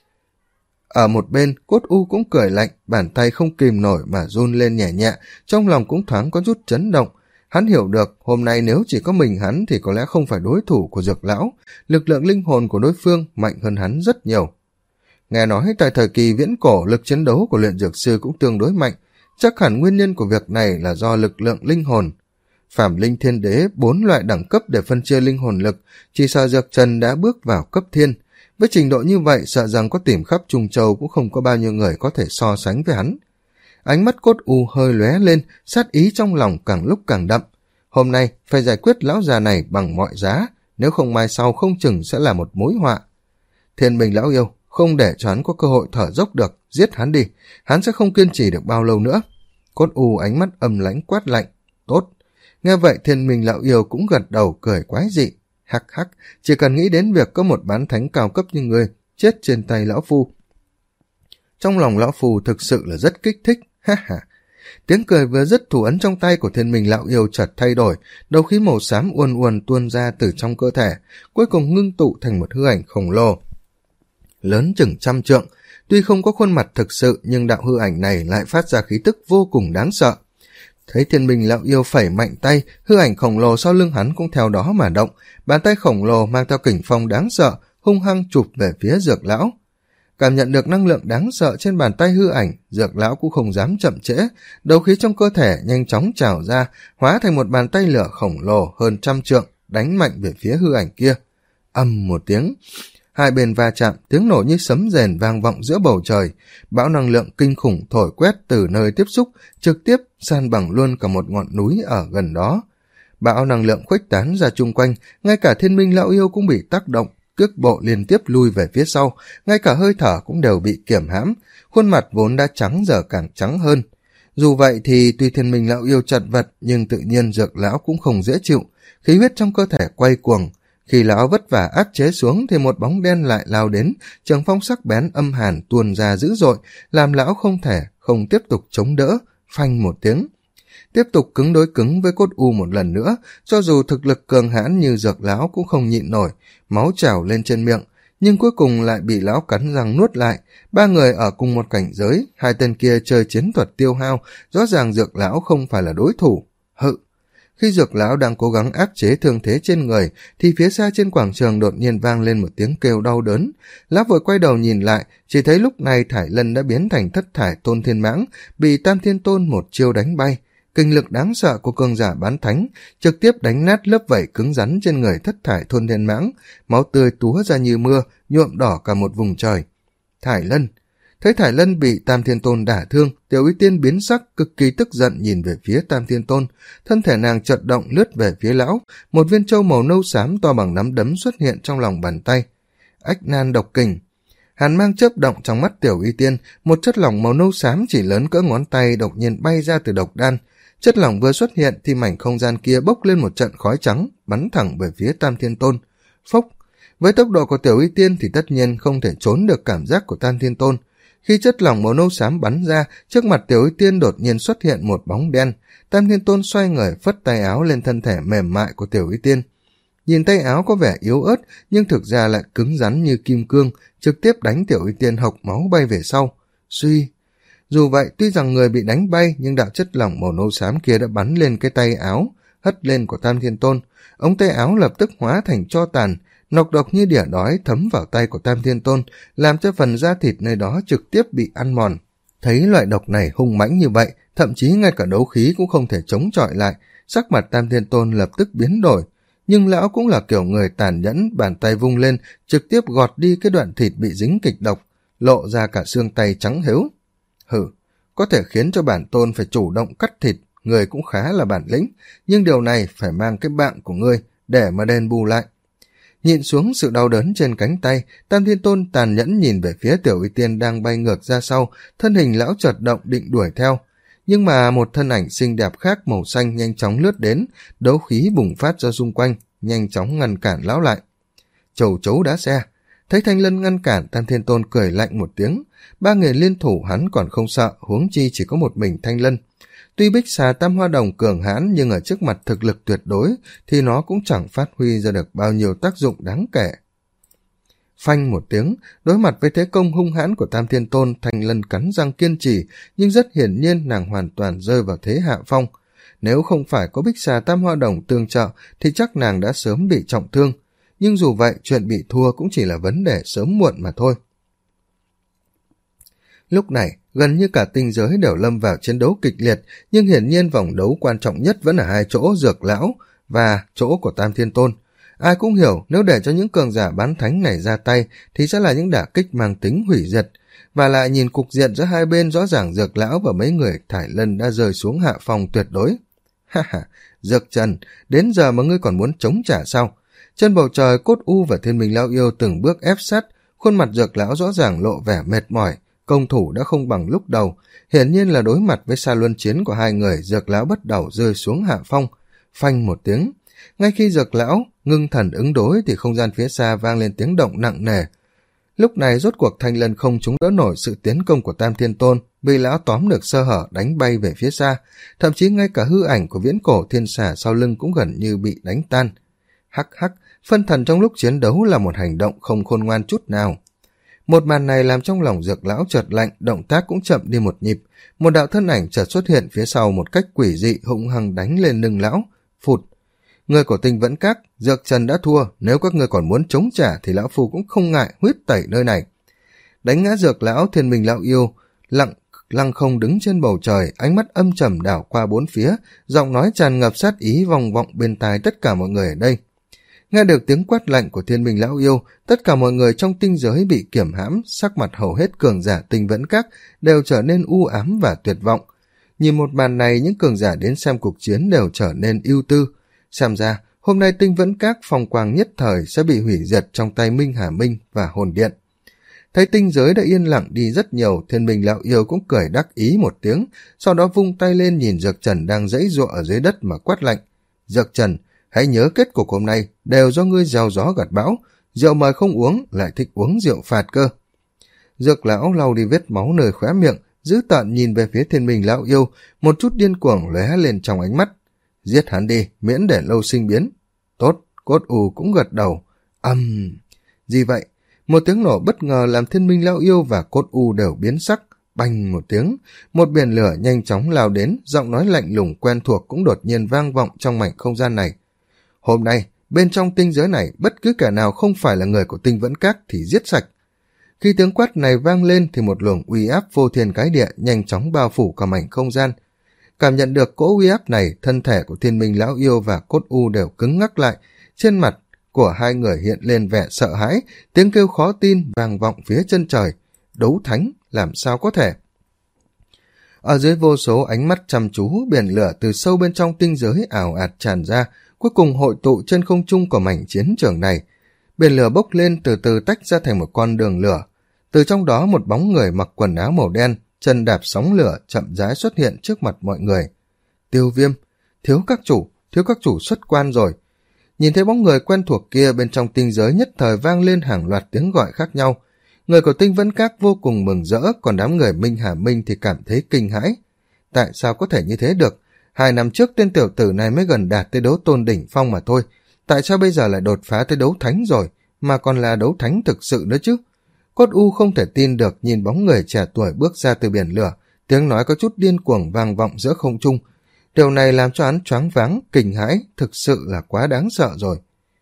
Ở một bên, Cốt U cũng cười lạnh, bàn tay không kìm nổi mà run lên nhẹ nhẹ, trong lòng cũng thoáng có chút chấn động. Hắn hiểu được, hôm nay nếu chỉ có mình hắn thì có lẽ không phải đối thủ của Dược Lão, lực lượng linh hồn của đối phương mạnh hơn hắn rất nhiều. Nghe nói tại thời kỳ viễn cổ, lực chiến đấu của luyện dược sư cũng tương đối mạnh, chắc hẳn nguyên nhân của việc này là do lực lượng linh hồn. Phàm linh thiên đế, bốn loại đẳng cấp để phân chia linh hồn lực, chỉ sợ Dược Trần đã bước vào cấp thiên. Với trình độ như vậy, sợ rằng có tìm khắp Trung Châu cũng không có bao nhiêu người có thể so sánh với hắn. Ánh mắt Cốt U hơi lóe lên, sát ý trong lòng càng lúc càng đậm. Hôm nay phải giải quyết lão già này bằng mọi giá, nếu không mai sau không chừng sẽ là một mối họa. Thiên Bình Lão Yêu, không để cho hắn có cơ hội thở dốc được, giết hắn đi, hắn sẽ không kiên trì được bao lâu nữa. Cốt U ánh mắt âm lãnh quát lạnh. Tốt. Nghe vậy Thiên Minh Lão Yêu cũng gật đầu cười quái dị. Hắc hắc, chỉ cần nghĩ đến việc có một bán thánh cao cấp như người chết trên tay lão phu. Trong lòng lão phu thực sự là rất kích thích, ha ha. Tiếng cười vừa dứt, thủ ấn trong tay của Thiên Minh Lão Yêu chợt thay đổi, đầu khí màu xám uồn uồn tuôn ra từ trong cơ thể, cuối cùng ngưng tụ thành một hư ảnh khổng lồ. Lớn chừng trăm trượng, tuy không có khuôn mặt thực sự nhưng đạo hư ảnh này lại phát ra khí tức vô cùng đáng sợ. Thấy Thiên Minh Lão Yêu phẩy mạnh tay, hư ảnh khổng lồ sau lưng hắn cũng theo đó mà động, bàn tay khổng lồ mang theo kình phong đáng sợ, hung hăng chụp về phía Dược Lão. Cảm nhận được năng lượng đáng sợ trên bàn tay hư ảnh, Dược Lão cũng không dám chậm trễ, đấu khí trong cơ thể nhanh chóng trào ra, hóa thành một bàn tay lửa khổng lồ hơn trăm trượng, đánh mạnh về phía hư ảnh kia. Ầm một tiếng, hai bên va chạm, tiếng nổ như sấm rền vang vọng giữa bầu trời, bão năng lượng kinh khủng thổi quét từ nơi tiếp xúc, trực tiếp san bằng luôn cả một ngọn núi ở gần đó. Bão năng lượng khuếch tán ra chung quanh, ngay cả Thiên Minh Lão Yêu cũng bị tác động, cước bộ liên tiếp lui về phía sau, ngay cả hơi thở cũng đều bị kiểm hãm, khuôn mặt vốn đã trắng giờ càng trắng hơn. Dù vậy thì tuy Thiên Minh Lão Yêu chật vật, nhưng tự nhiên Dược Lão cũng không dễ chịu, khí huyết trong cơ thể quay cuồng. Khi lão vất vả áp chế xuống thì một bóng đen lại lao đến, trường phong sắc bén âm hàn tuôn ra dữ dội, làm lão không thể không tiếp tục chống đỡ. Phanh một tiếng, tiếp tục cứng đối cứng với Cốt U một lần nữa, cho dù thực lực cường hãn như Dược Lão cũng không nhịn nổi, máu trào lên trên miệng, nhưng cuối cùng lại bị lão cắn răng nuốt lại. Ba người ở cùng một cảnh giới, hai tên kia chơi chiến thuật tiêu hao, rõ ràng Dược Lão không phải là đối thủ. Hự. Khi Dược Lão đang cố gắng áp chế thương thế trên người, thì phía xa trên quảng trường đột nhiên vang lên một tiếng kêu đau đớn. Lão vội quay đầu nhìn lại, chỉ thấy lúc này Thải Lân đã biến thành thất thải Tôn Thiên Mãng, bị Tam Thiên Tôn một chiêu đánh bay. Kinh lực đáng sợ của cường giả bán thánh trực tiếp đánh nát lớp vảy cứng rắn trên người thất thải Tôn Thiên Mãng, máu tươi túa ra như mưa, nhuộm đỏ cả một vùng trời. Thải Lân. Thấy Thải Lân bị Tam Thiên Tôn đả thương, Tiểu Y Tiên biến sắc, cực kỳ tức giận nhìn về phía Tam Thiên Tôn, thân thể nàng chợt động lướt về phía lão, một viên châu màu nâu xám to bằng nắm đấm xuất hiện trong lòng bàn tay. Ách Nan Độc Kình. Hàn mang chớp động trong mắt Tiểu Y Tiên, một chất lỏng màu nâu xám chỉ lớn cỡ ngón tay đột nhiên bay ra từ độc đan. Chất lỏng vừa xuất hiện thì mảnh không gian kia bốc lên một trận khói trắng, bắn thẳng về phía Tam Thiên Tôn. Phốc! Với tốc độ của Tiểu Y Tiên thì tất nhiên không thể trốn được cảm giác của Tam Thiên Tôn. Khi chất lỏng màu nâu xám bắn ra, trước mặt Tiểu Y Tiên đột nhiên xuất hiện một bóng đen. Tam Thiên Tôn xoay người phất tay áo lên thân thể mềm mại của Tiểu Y Tiên. Nhìn tay áo có vẻ yếu ớt, nhưng thực ra lại cứng rắn như kim cương, trực tiếp đánh Tiểu Y Tiên hộc máu bay về sau. Suy! Dù vậy, tuy rằng người bị đánh bay, nhưng đạo chất lỏng màu nâu xám kia đã bắn lên cái tay áo, hất lên của Tam Thiên Tôn. Ống tay áo lập tức hóa thành tro tàn, nọc độc như đỉa đói thấm vào tay của Tam Thiên Tôn, làm cho phần da thịt nơi đó trực tiếp bị ăn mòn. Thấy loại độc này hung mãnh như vậy, thậm chí ngay cả đấu khí cũng không thể chống chọi lại, sắc mặt Tam Thiên Tôn lập tức biến đổi. Nhưng lão cũng là kiểu người tàn nhẫn, bàn tay vung lên, trực tiếp gọt đi cái đoạn thịt bị dính kịch độc, lộ ra cả xương tay trắng hếu. Hử, có thể khiến cho bản tôn phải chủ động cắt thịt, người cũng khá là bản lĩnh, nhưng điều này phải mang cái bạn của ngươi để mà đền bù lại. Nhịn xuống sự đau đớn trên cánh tay, Tam Thiên Tôn tàn nhẫn nhìn về phía Tiểu Y Tiên đang bay ngược ra sau, thân hình lão chợt động định đuổi theo. Nhưng mà một thân ảnh xinh đẹp khác màu xanh nhanh chóng lướt đến, đấu khí bùng phát ra xung quanh, nhanh chóng ngăn cản lão lại. Chầu chấu đá xe, thấy Thanh Lân ngăn cản, Tam Thiên Tôn cười lạnh một tiếng. Ba người liên thủ hắn còn không sợ, huống chi chỉ có một mình Thanh Lân. Tuy bích xà tam hoa đồng cường hãn, nhưng ở trước mặt thực lực tuyệt đối thì nó cũng chẳng phát huy ra được bao nhiêu tác dụng đáng kể. Phanh một tiếng, đối mặt với thế công hung hãn của Tam Thiên Tôn, Thanh Lân cắn răng kiên trì, nhưng rất hiển nhiên nàng hoàn toàn rơi vào thế hạ phong. Nếu không phải có bích xà tam hoa đồng tương trợ thì chắc nàng đã sớm bị trọng thương, nhưng dù vậy chuyện bị thua cũng chỉ là vấn đề sớm muộn mà thôi. Lúc này, gần như cả tinh giới đều lâm vào chiến đấu kịch liệt, nhưng hiển nhiên vòng đấu quan trọng nhất vẫn ở hai chỗ Dược Lão và chỗ của Tam Thiên Tôn. Ai cũng hiểu nếu để cho những cường giả bán thánh này ra tay thì sẽ là những đả kích mang tính hủy diệt, và lại nhìn cục diện giữa hai bên rõ ràng Dược Lão và mấy người Thải Lân đã rơi xuống hạ phòng tuyệt đối. Ha ha, Dược Trần, đến giờ mà ngươi còn muốn chống trả sao? Trên bầu trời Cốt U và Thiên Minh Lão Yêu từng bước ép sát, khuôn mặt Dược Lão rõ ràng lộ vẻ mệt mỏi, công thủ đã không bằng lúc đầu, hiển nhiên là đối mặt với xa luân chiến của hai người, Dược Lão bắt đầu rơi xuống hạ phong. Phanh một tiếng, ngay khi Dược Lão ngưng thần ứng đối thì không gian phía xa vang lên tiếng động nặng nề. Lúc này rốt cuộc Thanh Lân không chống đỡ nổi sự tiến công của Tam Thiên Tôn, bị lão tóm được sơ hở đánh bay về phía xa, thậm chí ngay cả hư ảnh của viễn cổ thiên xà sau lưng cũng gần như bị đánh tan. Hắc hắc, phân thần trong lúc chiến đấu là một hành động không khôn ngoan chút nào. Một màn này làm trong lòng Dược Lão chợt lạnh, động tác cũng chậm đi một nhịp, một đạo thân ảnh chợt xuất hiện phía sau một cách quỷ dị, hung hăng đánh lên lưng lão. Phụt! Người của Tinh Vẫn Các, Dược Trần đã thua, nếu các ngươi còn muốn chống trả thì lão phu cũng không ngại huyết tẩy nơi này. Đánh ngã Dược Lão, Thiên Minh Lão Yêu lặng lăng không đứng trên bầu trời, ánh mắt âm trầm đảo qua bốn phía, giọng nói tràn ngập sát ý vòng vọng bên tai tất cả mọi người ở đây. Nghe được tiếng quát lạnh của Thiên Minh Lão Yêu, tất cả mọi người trong tinh giới bị kiểm hãm, sắc mặt hầu hết cường giả Tinh Vẫn Các đều trở nên u ám và tuyệt vọng. Nhìn một màn này, những cường giả đến xem cuộc chiến đều trở nên ưu tư. Xem ra, hôm nay Tinh Vẫn Các phong quang nhất thời sẽ bị hủy diệt trong tay Minh Hà Minh và Hồn Điện. Thấy tinh giới đã yên lặng đi rất nhiều, Thiên Minh Lão Yêu cũng cười đắc ý một tiếng, sau đó vung tay lên nhìn Dược Trần đang giãy giụa ở dưới đất mà quát lạnh. Dược Trần, hãy nhớ kết cục hôm nay đều do ngươi gieo gió gặt bão, rượu mời không uống, lại thích uống rượu phạt cơ. Dược Lão lau đi vết máu nơi khóe miệng, dữ tợn nhìn về phía Thiên Minh Lão Yêu, một chút điên cuồng lóe lên trong ánh mắt. Giết hắn đi, miễn để lâu sinh biến. Tốt, Cốt U cũng gật đầu. Ầm, um, gì vậy? Một tiếng nổ bất ngờ làm Thiên Minh Lão Yêu và Cốt U đều biến sắc. Bành một tiếng, một biển lửa nhanh chóng lao đến, giọng nói lạnh lùng quen thuộc cũng đột nhiên vang vọng trong mảnh không gian này. Hôm nay, bên trong tinh giới này, bất cứ kẻ nào không phải là người của Tinh Vẫn Các thì giết sạch. Khi tiếng quát này vang lên thì một luồng uy áp vô thiên cái địa nhanh chóng bao phủ cả mảnh không gian. Cảm nhận được cỗ uy áp này, thân thể của Thiên Minh Lão Yêu và Cốt U đều cứng ngắc lại, trên mặt của hai người hiện lên vẻ sợ hãi, tiếng kêu khó tin vang vọng phía chân trời. Đấu thánh, làm sao có thể? Ở dưới vô số ánh mắt chăm chú, biển lửa từ sâu bên trong tinh giới ảo ạt tràn ra, cuối cùng hội tụ trên không trung của mảnh chiến trường này. Biển lửa bốc lên từ từ tách ra thành một con đường lửa. Từ trong đó một bóng người mặc quần áo màu đen, chân đạp sóng lửa chậm rãi xuất hiện trước mặt mọi người. Tiêu Viêm, thiếu các chủ, thiếu các chủ xuất quan rồi. Nhìn thấy bóng người quen thuộc kia, bên trong tinh giới nhất thời vang lên hàng loạt tiếng gọi khác nhau. Người của Tinh Vẫn Các vô cùng mừng rỡ, còn đám người Minh Hà Minh thì cảm thấy kinh hãi. Tại sao có thể như thế được? Hai năm trước tên tiểu tử này mới gần đạt tới đấu tôn đỉnh phong mà thôi. Tại sao bây giờ lại đột phá tới đấu thánh rồi, mà còn là đấu thánh thực sự nữa chứ? Cốt U không thể tin được nhìn bóng người trẻ tuổi bước ra từ biển lửa, tiếng nói có chút điên cuồng vang vọng giữa không trung. Điều này làm cho hắn choáng váng, kinh hãi, thực sự là quá đáng sợ rồi.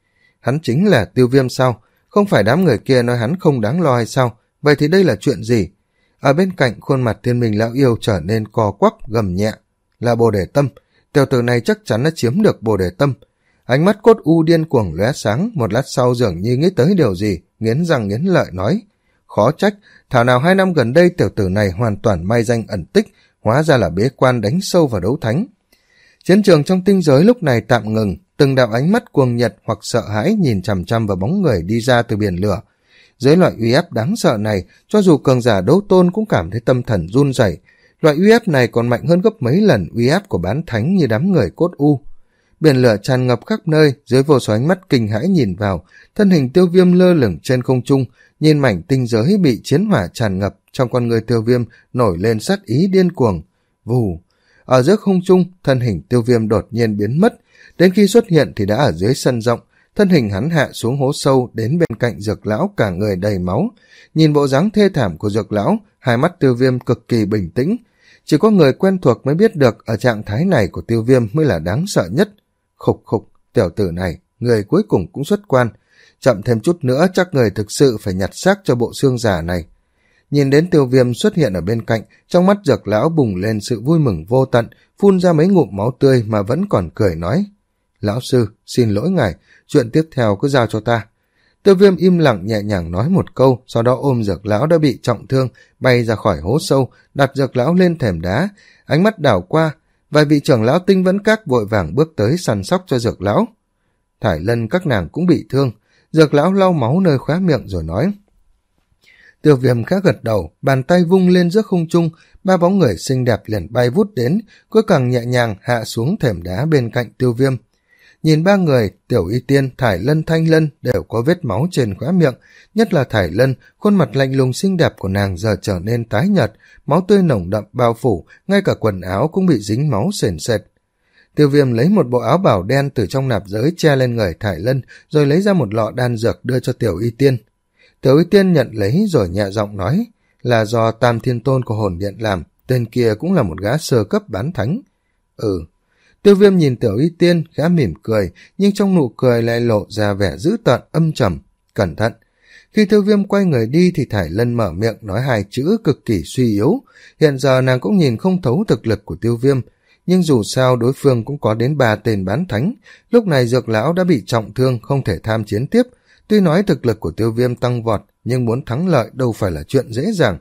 Hắn chính là Tiêu Viêm sao? Không phải đám người kia nói hắn không đáng lo hay sao? Vậy thì đây là chuyện gì? Ở bên cạnh, khuôn mặt Thiên Minh lão yêu trở nên co quắp gầm nhẹ. Là Bồ Đề Tâm. Tiểu tử này chắc chắn đã chiếm được Bồ Đề Tâm. Ánh mắt Cốt U điên cuồng lóe sáng, một lát sau dường như nghĩ tới điều gì, nghiến răng nghiến lợi nói. Khó trách, thảo nào hai năm gần đây tiểu tử này hoàn toàn mai danh ẩn tích, hóa ra là bế quan đánh sâu vào đấu thánh. Chiến trường trong tinh giới lúc này tạm ngừng, từng đạo ánh mắt cuồng nhiệt hoặc sợ hãi nhìn chằm chằm vào bóng người đi ra từ biển lửa. Dưới loại uy áp đáng sợ này, cho dù cường giả đấu tôn cũng cảm thấy tâm thần run rẩy. Loại uy áp này còn mạnh hơn gấp mấy lần uy áp của bán thánh như đám người Cốt U. Biển lửa tràn ngập khắp nơi, dưới vô số ánh mắt kinh hãi nhìn vào, thân hình Tiêu Viêm lơ lửng trên không trung, nhìn mảnh tinh giới bị chiến hỏa tràn ngập, trong con người Tiêu Viêm nổi lên sát ý điên cuồng. Vù! Ở giữa không trung, thân hình Tiêu Viêm đột nhiên biến mất, đến khi xuất hiện thì đã ở dưới sân rộng, thân hình hắn hạ xuống hố sâu đến bên cạnh Dược Lão, cả người đầy máu. Nhìn bộ dáng thê thảm của Dược Lão, hai mắt Tiêu Viêm cực kỳ bình tĩnh. Chỉ có người quen thuộc mới biết được ở trạng thái này của Tiêu Viêm mới là đáng sợ nhất. Khục khục, tiểu tử này, người cuối cùng cũng xuất quan. Chậm thêm chút nữa chắc người thực sự phải nhặt xác cho bộ xương giả này. Nhìn đến Tiêu Viêm xuất hiện ở bên cạnh, trong mắt Dược Lão bùng lên sự vui mừng vô tận, phun ra mấy ngụm máu tươi mà vẫn còn cười nói. Lão sư, xin lỗi ngài, chuyện tiếp theo cứ giao cho ta. Tiêu Viêm im lặng nhẹ nhàng nói một câu, sau đó ôm Dược Lão đã bị trọng thương, bay ra khỏi hố sâu, đặt Dược Lão lên thềm đá, ánh mắt đảo qua, vài vị trưởng lão Tinh Vẫn Các vội vàng bước tới săn sóc cho Dược Lão. Thải Lân các nàng cũng bị thương, Dược Lão lau máu nơi khóe miệng rồi nói. Tiêu Viêm khẽ gật đầu, bàn tay vung lên giữa không trung, ba bóng người xinh đẹp liền bay vút đến, cuối cùng nhẹ nhàng hạ xuống thềm đá bên cạnh Tiêu Viêm. Nhìn ba người, Tiểu Y Tiên, Thải Lân, Thanh Lân đều có vết máu trên khóe miệng, nhất là Thải Lân, khuôn mặt lạnh lùng xinh đẹp của nàng giờ trở nên tái nhợt, máu tươi nồng đậm bao phủ, ngay cả quần áo cũng bị dính máu sền sệt. Tiêu Viêm lấy một bộ áo bảo đen từ trong nạp giới che lên người Thải Lân, rồi lấy ra một lọ đan dược đưa cho Tiểu Y Tiên. Tiểu Y Tiên nhận lấy rồi nhẹ giọng nói, là do Tam Thiên Tôn của Hồn Điện làm, tên kia cũng là một gã sơ cấp bán thánh. Ừ. Tiêu Viêm nhìn Tiểu Y Tiên khẽ mỉm cười, nhưng trong nụ cười lại lộ ra vẻ dữ tợn âm trầm. Cẩn thận. Khi Tiêu Viêm quay người đi thì Thải Lân mở miệng nói hai chữ cực kỳ suy yếu. Hiện giờ nàng cũng nhìn không thấu thực lực của Tiêu Viêm, nhưng dù sao đối phương cũng có đến ba tên bán thánh. Lúc này Dược Lão đã bị trọng thương, không thể tham chiến tiếp. Tuy nói thực lực của Tiêu Viêm tăng vọt, nhưng muốn thắng lợi đâu phải là chuyện dễ dàng.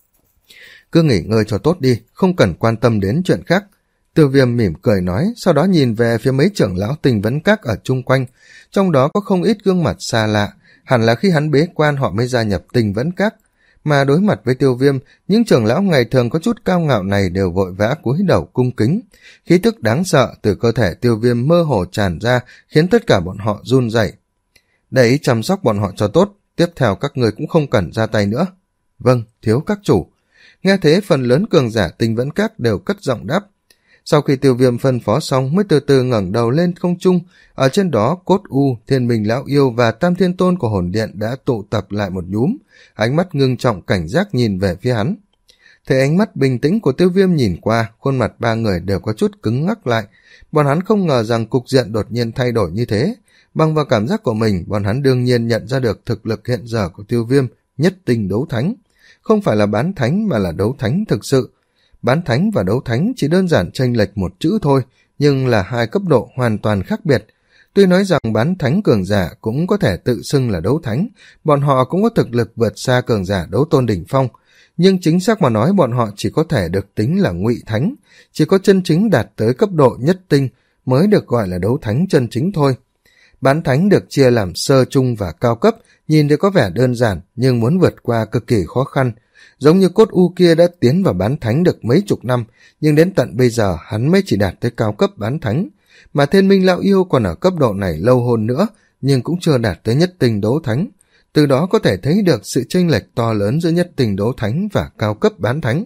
Cứ nghỉ ngơi cho tốt đi, không cần quan tâm đến chuyện khác. Tiêu Viêm mỉm cười nói, sau đó nhìn về phía mấy trưởng lão Tinh Vấn Các ở chung quanh, trong đó có không ít gương mặt xa lạ, hẳn là khi hắn bế quan họ mới gia nhập Tinh Vấn Các. Mà đối mặt với Tiêu Viêm, những trưởng lão ngày thường có chút cao ngạo này đều vội vã cúi đầu cung kính. Khí tức đáng sợ từ cơ thể Tiêu Viêm mơ hồ tràn ra, khiến tất cả bọn họ run rẩy. Để ý chăm sóc bọn họ cho tốt, tiếp theo các người cũng không cần ra tay nữa. Vâng, thiếu các chủ. Nghe thế phần lớn cường giả Tinh Vẫn Các đều cất giọng đáp. Sau khi Tiêu Viêm phân phó xong mới từ từ ngẩng đầu lên không trung, ở trên đó Cốt U, Thiên Minh Lão Yêu và Tam Thiên Tôn của Hồn Điện đã tụ tập lại một nhúm, ánh mắt ngưng trọng cảnh giác nhìn về phía hắn. Thấy ánh mắt bình tĩnh của Tiêu Viêm nhìn qua, khuôn mặt ba người đều có chút cứng ngắc lại. Bọn hắn không ngờ rằng cục diện đột nhiên thay đổi như thế. Bằng vào cảm giác của mình, bọn hắn đương nhiên nhận ra được thực lực hiện giờ của Tiêu Viêm, nhất tinh đấu thánh. Không phải là bán thánh mà là đấu thánh thực sự. Bán thánh và đấu thánh chỉ đơn giản chênh lệch một chữ thôi, nhưng là hai cấp độ hoàn toàn khác biệt. Tuy nói rằng bán thánh cường giả cũng có thể tự xưng là đấu thánh, bọn họ cũng có thực lực vượt xa cường giả đấu tôn đỉnh phong, nhưng chính xác mà nói bọn họ chỉ có thể được tính là ngụy thánh, chỉ có chân chính đạt tới cấp độ nhất tinh mới được gọi là đấu thánh chân chính thôi. Bán thánh được chia làm sơ, trung và cao cấp, nhìn thì có vẻ đơn giản nhưng muốn vượt qua cực kỳ khó khăn. Giống như cốt u kia đã tiến vào bán thánh được mấy chục năm, nhưng đến tận bây giờ hắn mới chỉ đạt tới cao cấp bán thánh. Mà Thiên Minh Lão Yêu còn ở cấp độ này lâu hơn nữa, nhưng cũng chưa đạt tới nhất tinh đấu thánh. Từ đó có thể thấy được sự chênh lệch to lớn giữa nhất tinh đấu thánh và cao cấp bán thánh.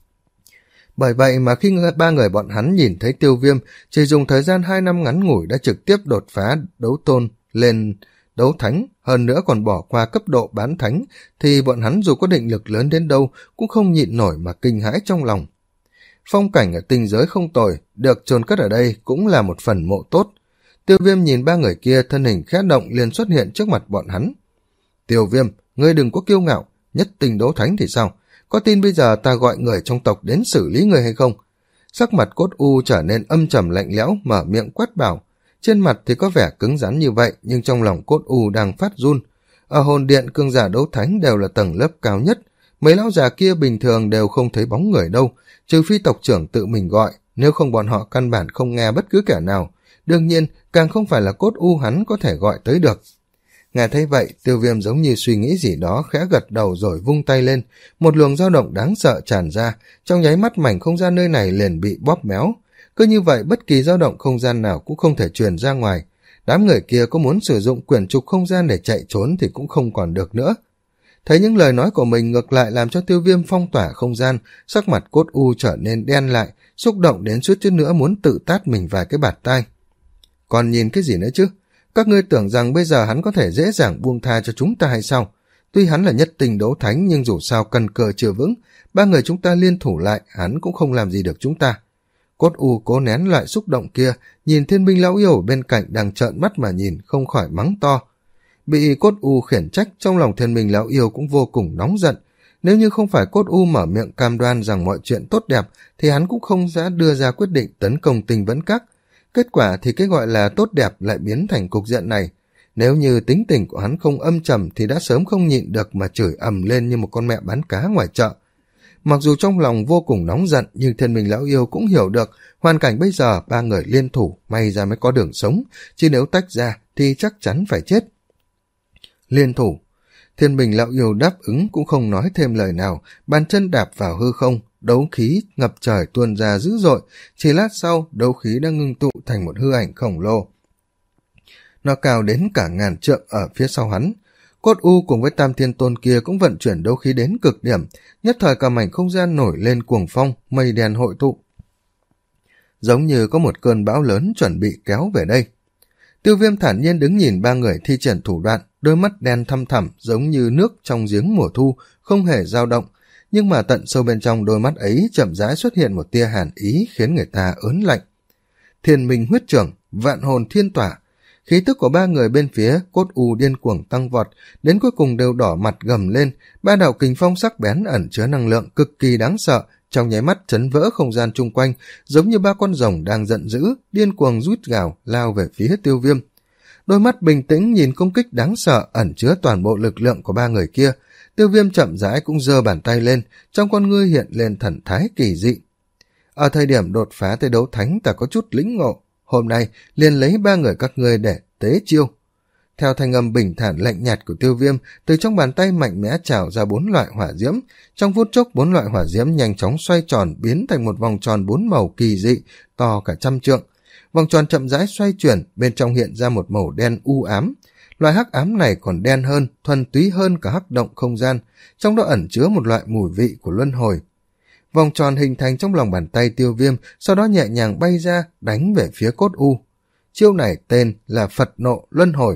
Bởi vậy mà khi ba người bọn hắn nhìn thấy Tiêu Viêm chỉ dùng thời gian hai năm ngắn ngủi đã trực tiếp đột phá đấu tôn lên đấu thánh, hơn nữa còn bỏ qua cấp độ bán thánh, thì bọn hắn dù có định lực lớn đến đâu cũng không nhịn nổi mà kinh hãi trong lòng. Phong cảnh ở tinh giới không tồi, được chôn cất ở đây cũng là một phần mộ tốt. Tiêu Viêm nhìn ba người kia, thân hình khẽ động liền xuất hiện trước mặt bọn hắn. Tiêu Viêm, ngươi đừng có kiêu ngạo, nhất tinh đấu thánh thì sao? Có tin bây giờ ta gọi người trong tộc đến xử lý người hay không? Sắc mặt Cốt U trở nên âm trầm lạnh lẽo, mở miệng quát bảo. Trên mặt thì có vẻ cứng rắn như vậy, nhưng trong lòng Cốt U đang phát run. Ở hồn điện, cường giả đấu thánh đều là tầng lớp cao nhất. Mấy lão già kia bình thường đều không thấy bóng người đâu, trừ phi tộc trưởng tự mình gọi, nếu không bọn họ căn bản không nghe bất cứ kẻ nào. Đương nhiên, càng không phải là Cốt U hắn có thể gọi tới được. Nghe thấy vậy, Tiêu Viêm giống như suy nghĩ gì đó, khẽ gật đầu rồi vung tay lên, một luồng dao động đáng sợ tràn ra, trong nháy mắt mảnh không gian nơi này liền bị bóp méo. Cứ như vậy bất kỳ dao động không gian nào cũng không thể truyền ra ngoài. Đám người kia có muốn sử dụng quyển trục không gian để chạy trốn thì cũng không còn được nữa. Thấy những lời nói của mình ngược lại làm cho Tiêu Viêm phong tỏa không gian, sắc mặt Cốt U trở nên đen lại, xúc động đến suýt chút nữa muốn tự tát mình vài cái bạt tai. Còn nhìn cái gì nữa chứ? Các ngươi tưởng rằng bây giờ hắn có thể dễ dàng buông tha cho chúng ta hay sao? Tuy hắn là nhất tinh đấu thánh nhưng dù sao căn cơ chưa vững, ba người chúng ta liên thủ lại, hắn cũng không làm gì được chúng ta. Cốt U cố nén loại xúc động kia, nhìn Thiên Minh Lão Yêu ở bên cạnh đang trợn mắt mà nhìn, không khỏi mắng to. Bị Cốt U khiển trách, trong lòng Thiên Minh Lão Yêu cũng vô cùng nóng giận. Nếu như không phải Cốt U mở miệng cam đoan rằng mọi chuyện tốt đẹp, thì hắn cũng không dám đưa ra quyết định tấn công Tinh Vẫn Các. Kết quả thì cái gọi là tốt đẹp lại biến thành cục diện này. Nếu như tính tình của hắn không âm trầm thì đã sớm không nhịn được mà chửi ầm lên như một con mẹ bán cá ngoài chợ. Mặc dù trong lòng vô cùng nóng giận, nhưng Thiên Minh Lão Yêu cũng hiểu được hoàn cảnh bây giờ ba người liên thủ may ra mới có đường sống, chứ nếu tách ra thì chắc chắn phải chết. Liên thủ. Thiên Minh Lão Yêu đáp ứng cũng không nói thêm lời nào, bàn chân đạp vào hư không, đấu khí ngập trời tuôn ra dữ dội, chỉ lát sau đấu khí đã ngưng tụ thành một hư ảnh khổng lồ. Nó cao đến cả ngàn trượng ở phía sau hắn. Cốt U cùng với Tam Thiên Tôn kia cũng vận chuyển đấu khí đến cực điểm, nhất thời cả mảnh không gian nổi lên cuồng phong, mây đen hội tụ. Giống như có một cơn bão lớn chuẩn bị kéo về đây. Tiêu Viêm thản nhiên đứng nhìn ba người thi triển thủ đoạn, đôi mắt đen thăm thẳm giống như nước trong giếng mùa thu, không hề dao động, nhưng mà tận sâu bên trong đôi mắt ấy chậm rãi xuất hiện một tia hàn ý khiến người ta ớn lạnh. Thiên Minh huyết trưởng, vạn hồn thiên tỏa. Khí tức của ba người bên phía Cốt U điên cuồng tăng vọt, đến cuối cùng đều đỏ mặt gầm lên, ba đạo kình phong sắc bén ẩn chứa năng lượng cực kỳ đáng sợ, trong nháy mắt chấn vỡ không gian chung quanh, giống như ba con rồng đang giận dữ, điên cuồng rút gào lao về phía Tiêu Viêm. Đôi mắt bình tĩnh nhìn công kích đáng sợ ẩn chứa toàn bộ lực lượng của ba người kia. Tiêu Viêm chậm rãi cũng giơ bàn tay lên, trong con ngươi hiện lên thần thái kỳ dị. Ở thời điểm đột phá tới đấu thánh ta có chút lĩnh ngộ, hôm nay liền lấy ba người các ngươi để tế chiêu. Theo thanh âm bình thản lạnh nhạt của Tiêu Viêm, từ trong bàn tay mạnh mẽ trào ra bốn loại hỏa diễm. Trong phút chốc bốn loại hỏa diễm nhanh chóng xoay tròn biến thành một vòng tròn bốn màu kỳ dị, to cả trăm trượng. Vòng tròn chậm rãi xoay chuyển, bên trong hiện ra một màu đen u ám. Loại hắc ám này còn đen hơn, thuần túy hơn cả hắc động không gian, trong đó ẩn chứa một loại mùi vị của luân hồi. Vòng tròn hình thành trong lòng bàn tay Tiêu Viêm, sau đó nhẹ nhàng bay ra, đánh về phía Cốt U. Chiêu này tên là Phật Nộ Luân Hồi.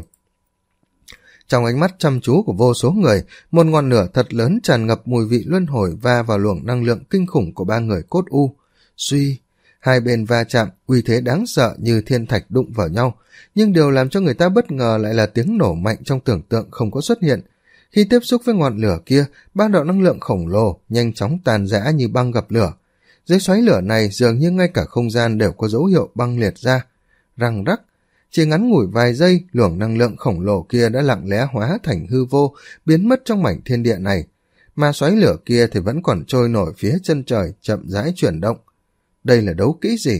Trong ánh mắt chăm chú của vô số người, một ngọn lửa thật lớn tràn ngập mùi vị luân hồi va vào luồng năng lượng kinh khủng của ba người Cốt U. Suy, hai bên va chạm, uy thế đáng sợ như thiên thạch đụng vào nhau, nhưng điều làm cho người ta bất ngờ lại là tiếng nổ mạnh trong tưởng tượng không có xuất hiện. Khi tiếp xúc với ngọn lửa kia, ba đạo năng lượng khổng lồ nhanh chóng tàn rã như băng gặp lửa. Dưới xoáy lửa này dường như ngay cả không gian đều có dấu hiệu băng liệt ra. Răng rắc, chỉ ngắn ngủi vài giây, luồng năng lượng khổng lồ kia đã lặng lẽ hóa thành hư vô, biến mất trong mảnh thiên địa này. Mà xoáy lửa kia thì vẫn còn trôi nổi phía chân trời, chậm rãi chuyển động. Đây là đấu kỹ gì?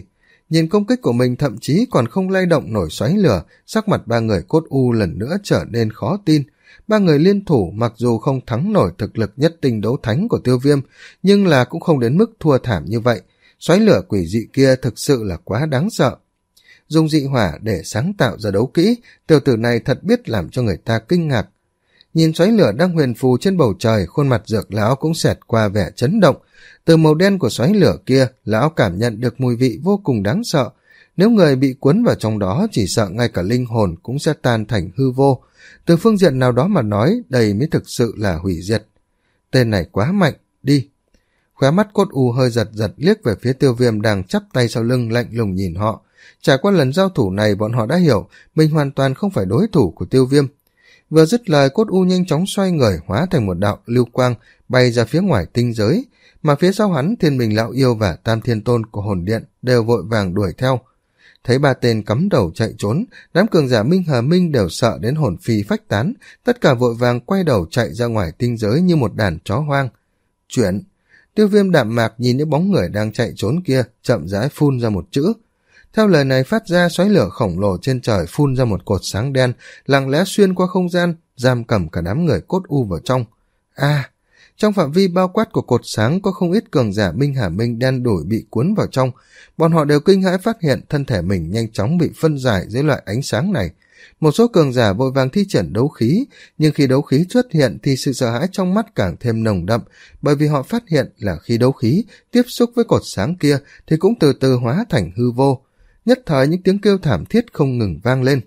Nhìn công kích của mình thậm chí còn không lay động nổi xoáy lửa, sắc mặt ba người cốt u lần nữa trở nên khó tin. Ba người liên thủ mặc dù không thắng nổi thực lực nhất tinh đấu thánh của Tiêu Viêm, nhưng là cũng không đến mức thua thảm như vậy. Xoáy lửa quỷ dị kia thực sự là quá đáng sợ. Dùng dị hỏa để sáng tạo ra đấu kỹ, tiểu tử này thật biết làm cho người ta kinh ngạc. Nhìn xoáy lửa đang huyền phù trên bầu trời, khuôn mặt Dược lão cũng xẹt qua vẻ chấn động. Từ màu đen của xoáy lửa kia, lão cảm nhận được mùi vị vô cùng đáng sợ. Nếu người bị cuốn vào trong đó, chỉ sợ ngay cả linh hồn cũng sẽ tan thành hư vô. Từ phương diện nào đó mà nói, đây mới thực sự là hủy diệt. Tên này quá mạnh, đi. Khóe mắt cốt u hơi giật giật liếc về phía Tiêu Viêm đang chắp tay sau lưng lạnh lùng nhìn họ. Trải qua lần giao thủ này, bọn họ đã hiểu mình hoàn toàn không phải đối thủ của Tiêu Viêm. Vừa dứt lời, cốt u nhanh chóng xoay người hóa thành một đạo lưu quang bay ra phía ngoài tinh giới, mà phía sau hắn Thiên Minh Lão Yêu và Tam Thiên Tôn của Hồn Điện đều vội vàng đuổi theo. Thấy ba tên cắm đầu chạy trốn, đám cường giả Minh Hà Minh đều sợ đến hồn phi phách tán, tất cả vội vàng quay đầu chạy ra ngoài tinh giới như một đàn chó hoang. Chuyển. Tiêu Viêm đạm mạc nhìn những bóng người đang chạy trốn kia, chậm rãi phun ra một chữ. Theo lời này phát ra, xoáy lửa khổng lồ trên trời phun ra một cột sáng đen, lặng lẽ xuyên qua không gian, giam cầm cả đám người cốt u vào trong. À, trong phạm vi bao quát của cột sáng có không ít cường giả Minh Hà Minh đen đủi bị cuốn vào trong. Bọn họ đều kinh hãi phát hiện thân thể mình nhanh chóng bị phân giải dưới loại ánh sáng này. Một số cường giả vội vàng thi triển đấu khí, nhưng khi đấu khí xuất hiện thì sự sợ hãi trong mắt càng thêm nồng đậm, bởi vì họ phát hiện là khi đấu khí tiếp xúc với cột sáng kia thì cũng từ từ hóa thành hư vô. Nhất thời những tiếng kêu thảm thiết không ngừng vang lên.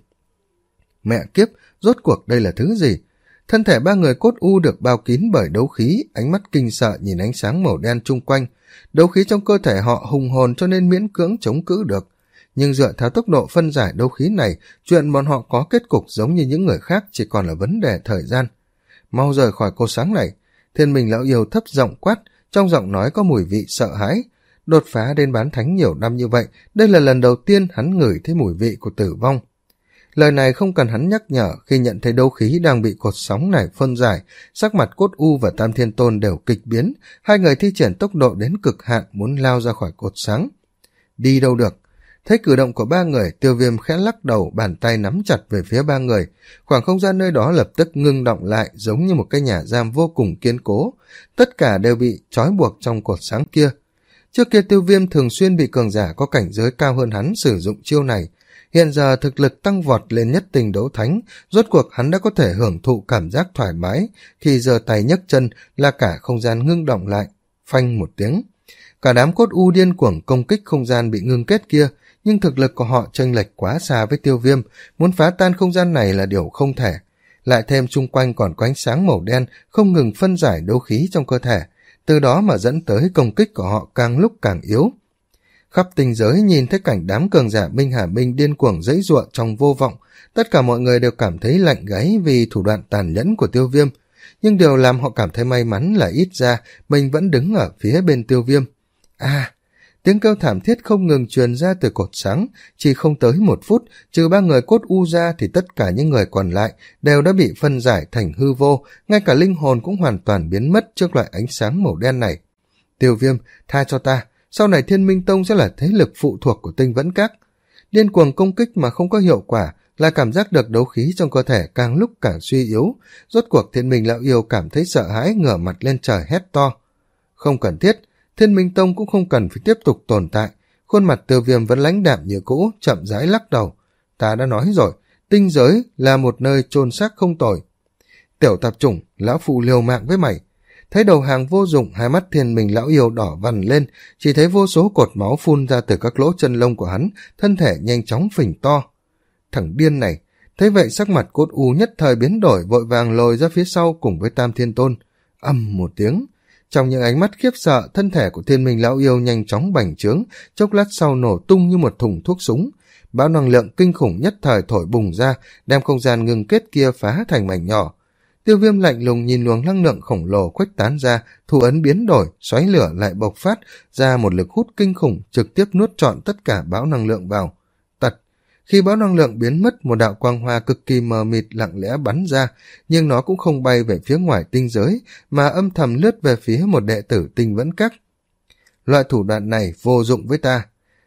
Mẹ kiếp, rốt cuộc đây là thứ gì? Thân thể ba người cốt u được bao kín bởi đấu khí, ánh mắt kinh sợ nhìn ánh sáng màu đen chung quanh. Đấu khí trong cơ thể họ hùng hồn cho nên miễn cưỡng chống cự được. Nhưng dựa theo tốc độ phân giải đấu khí này, chuyện bọn họ có kết cục giống như những người khác chỉ còn là vấn đề thời gian. Mau rời khỏi cột sáng này. Thiên Minh Lão Yêu thấp giọng quát, trong giọng nói có mùi vị sợ hãi. Đột phá đến bán thánh nhiều năm như vậy, đây là lần đầu tiên hắn ngửi thấy mùi vị của tử vong. Lời này không cần hắn nhắc nhở, khi nhận thấy đấu khí đang bị cột sóng này phân giải, sắc mặt cốt u và Tam Thiên Tôn đều kịch biến, hai người thi triển tốc độ đến cực hạn muốn lao ra khỏi cột sáng. Đi đâu được? Thấy cử động của ba người, Tiêu Viêm khẽ lắc đầu, bàn tay nắm chặt về phía ba người. Khoảng không gian nơi đó lập tức ngưng động lại, giống như một cái nhà giam vô cùng kiên cố. Tất cả đều bị trói buộc trong cột sáng kia. Trước kia Tiêu Viêm thường xuyên bị cường giả có cảnh giới cao hơn hắn sử dụng chiêu này. Hiện giờ thực lực tăng vọt lên nhất tinh đấu thánh, rốt cuộc hắn đã có thể hưởng thụ cảm giác thoải mái, khi giơ tay nhấc chân là cả không gian ngưng động lại, phanh một tiếng. Cả đám cốt u điên cuồng công kích không gian bị ngưng kết kia, nhưng thực lực của họ chênh lệch quá xa với Tiêu Viêm, muốn phá tan không gian này là điều không thể. Lại thêm chung quanh còn có ánh sáng màu đen không ngừng phân giải đấu khí trong cơ thể, từ đó mà dẫn tới công kích của họ càng lúc càng yếu. Khắp tinh giới nhìn thấy cảnh đám cường giả Minh Hà Minh điên cuồng giãy giụa trong vô vọng, tất cả mọi người đều cảm thấy lạnh gáy vì thủ đoạn tàn nhẫn của Tiêu Viêm, nhưng điều làm họ cảm thấy may mắn là ít ra mình vẫn đứng ở phía bên Tiêu Viêm. À, tiếng kêu thảm thiết không ngừng truyền ra từ cột sáng, chỉ không tới một phút, trừ ba người cốt u ra thì tất cả những người còn lại đều đã bị phân giải thành hư vô, ngay cả linh hồn cũng hoàn toàn biến mất trước loại ánh sáng màu đen này. Tiêu Viêm, tha cho ta, sau này Thiên Minh Tông sẽ là thế lực phụ thuộc của Tinh Vẫn Các. Điên cuồng công kích mà không có hiệu quả, là cảm giác được đấu khí trong cơ thể càng lúc càng suy yếu. Rốt cuộc Thiên Minh Lão Yêu cảm thấy sợ hãi, ngửa mặt lên trời hét to. Không cần thiết, Thiên Minh Tông cũng không cần phải tiếp tục tồn tại. Khuôn mặt Tiêu Viêm vẫn lãnh đạm như cũ, chậm rãi lắc đầu. Ta đã nói rồi, tinh giới là một nơi chôn xác không tồi. Tiểu tạp chủng, lão phụ liều mạng với mày. Thấy đầu hàng vô dụng, hai mắt Thiên Minh Lão Yêu đỏ vằn lên, chỉ thấy vô số cột máu phun ra từ các lỗ chân lông của hắn, thân thể nhanh chóng phình to. Thằng điên này, thấy vậy sắc mặt cốt u nhất thời biến đổi, vội vàng lồi ra phía sau cùng với Tam Thiên Tôn. Ầm một tiếng, trong những ánh mắt khiếp sợ, thân thể của Thiên Minh Lão Yêu nhanh chóng bành trướng, chốc lát sau nổ tung như một thùng thuốc súng. Bão năng lượng kinh khủng nhất thời thổi bùng ra, đem không gian ngưng kết kia phá thành mảnh nhỏ. Tiêu Viêm lạnh lùng nhìn luồng năng lượng khổng lồ khuếch tán ra, thủ ấn biến đổi, xoáy lửa lại bộc phát ra một lực hút kinh khủng, trực tiếp nuốt trọn tất cả bão năng lượng vào. Tật, khi bão năng lượng biến mất, một đạo quang hoa cực kỳ mờ mịt lặng lẽ bắn ra, nhưng nó cũng không bay về phía ngoài tinh giới, mà âm thầm lướt về phía một đệ tử Tinh Vẫn Các. Loại thủ đoạn này vô dụng với ta.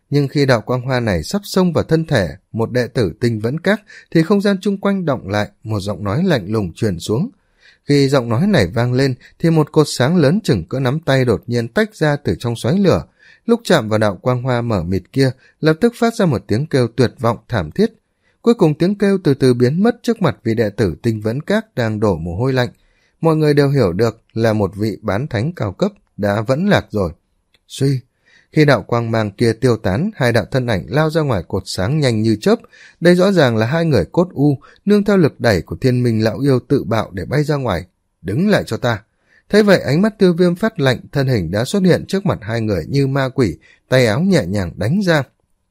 nhưng khi đạo quang hoa này sắp xông vào thân thể một đệ tử Tinh Vẫn Các thì không gian chung quanh động lại, một giọng nói lạnh lùng truyền xuống. Khi giọng nói này vang lên thì một cột sáng lớn chừng cỡ nắm tay đột nhiên tách ra từ trong xoáy lửa, lúc chạm vào đạo quang hoa mở mịt kia lập tức phát ra một tiếng kêu tuyệt vọng thảm thiết. Cuối cùng tiếng kêu từ từ biến mất trước mặt vị đệ tử Tinh Vẫn Các đang đổ mồ hôi lạnh. Mọi người đều hiểu được là một vị bán thánh cao cấp đã vẫn lạc rồi. Suy, khi đạo quang mang kia tiêu tán, hai đạo thân ảnh lao ra ngoài cột sáng nhanh như chớp. Đây rõ ràng là hai người cốt u nương theo lực đẩy của Thiên Minh lão yêu tự bạo để bay ra ngoài. Đứng lại cho ta. Thế vậy ánh mắt Tiêu Viêm phát lạnh, thân hình đã xuất hiện trước mặt hai người như ma quỷ, tay áo nhẹ nhàng đánh ra.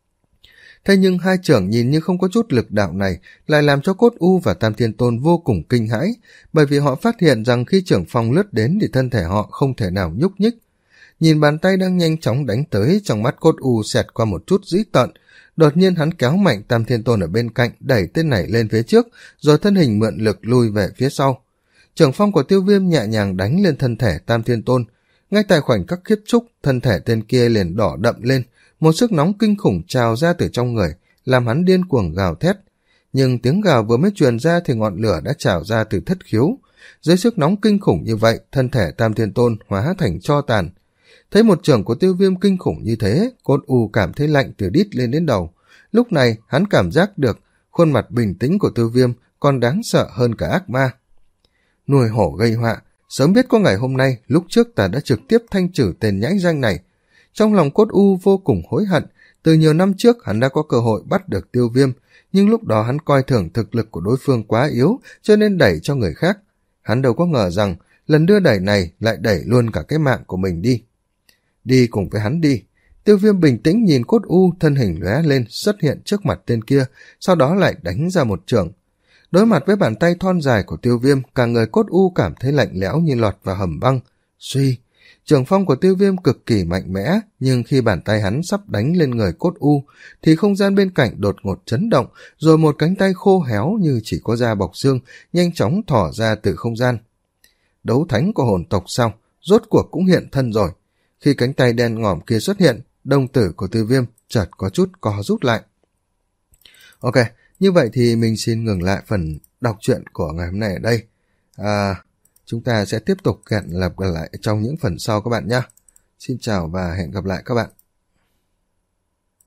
Thế nhưng hai trưởng nhìn như không có chút lực đạo này lại làm cho Cốt U và Tam Thiên Tôn vô cùng kinh hãi, bởi vì họ phát hiện rằng khi trưởng phong lướt đến thì thân thể họ không thể nào nhúc nhích. Nhìn bàn tay đang nhanh chóng đánh tới, trong mắt Cốt U xẹt qua một chút dữ tợn. Đột nhiên hắn kéo mạnh Tam Thiên Tôn ở bên cạnh, đẩy tên này lên phía trước, rồi thân hình mượn lực lui về phía sau. Trưởng phong của Tiêu Viêm nhẹ nhàng đánh lên thân thể Tam Thiên Tôn. Ngay tại khoảnh khắc khiếp chúc, thân thể tên kia liền đỏ đậm lên, một sức nóng kinh khủng trào ra từ trong người, làm hắn điên cuồng gào thét. Nhưng tiếng gào vừa mới truyền ra thì ngọn lửa đã trào ra từ thất khiếu. Dưới sức nóng kinh khủng như vậy, thân thể Tam Thiên Tôn hóa thành tro tàn. Thấy một trưởng của Tiêu Viêm kinh khủng như thế, Cốt U cảm thấy lạnh từ đít lên đến đầu. Lúc này hắn cảm giác được khuôn mặt bình tĩnh của Tiêu Viêm còn đáng sợ hơn cả ác ma. Nuôi hổ gây họa, sớm biết có ngày hôm nay, lúc trước ta đã trực tiếp thanh trừ tên nhãi danh này. Trong lòng Cốt U vô cùng hối hận, từ nhiều năm trước hắn đã có cơ hội bắt được Tiêu Viêm, nhưng lúc đó hắn coi thường thực lực của đối phương quá yếu cho nên đẩy cho người khác. Hắn đâu có ngờ rằng lần đưa đẩy này lại đẩy luôn cả cái mạng của mình đi. Đi cùng với hắn đi. Tiêu Viêm bình tĩnh nhìn Cốt U, thân hình lóe lên xuất hiện trước mặt tên kia, sau đó lại đánh ra một chưởng. Đối mặt với bàn tay thon dài của Tiêu Viêm, cả người Cốt U cảm thấy lạnh lẽo như lọt vào hầm băng. Suy, trường phong của Tiêu Viêm cực kỳ mạnh mẽ, nhưng khi bàn tay hắn sắp đánh lên người Cốt U thì không gian bên cạnh đột ngột chấn động, rồi một cánh tay khô héo như chỉ có da bọc xương nhanh chóng thỏ ra từ không gian. Đấu thánh của hồn tộc sao, rốt cuộc cũng hiện thân rồi. Khi cánh tay đen ngòm kia xuất hiện, đồng tử của Tiêu Viêm chợt có chút co rút lại. Ok, như vậy thì mình xin ngừng lại phần đọc truyện của ngày hôm nay ở đây. À, chúng ta sẽ tiếp tục hẹn gặp lại trong những phần sau các bạn nhé. Xin chào và hẹn gặp lại các bạn.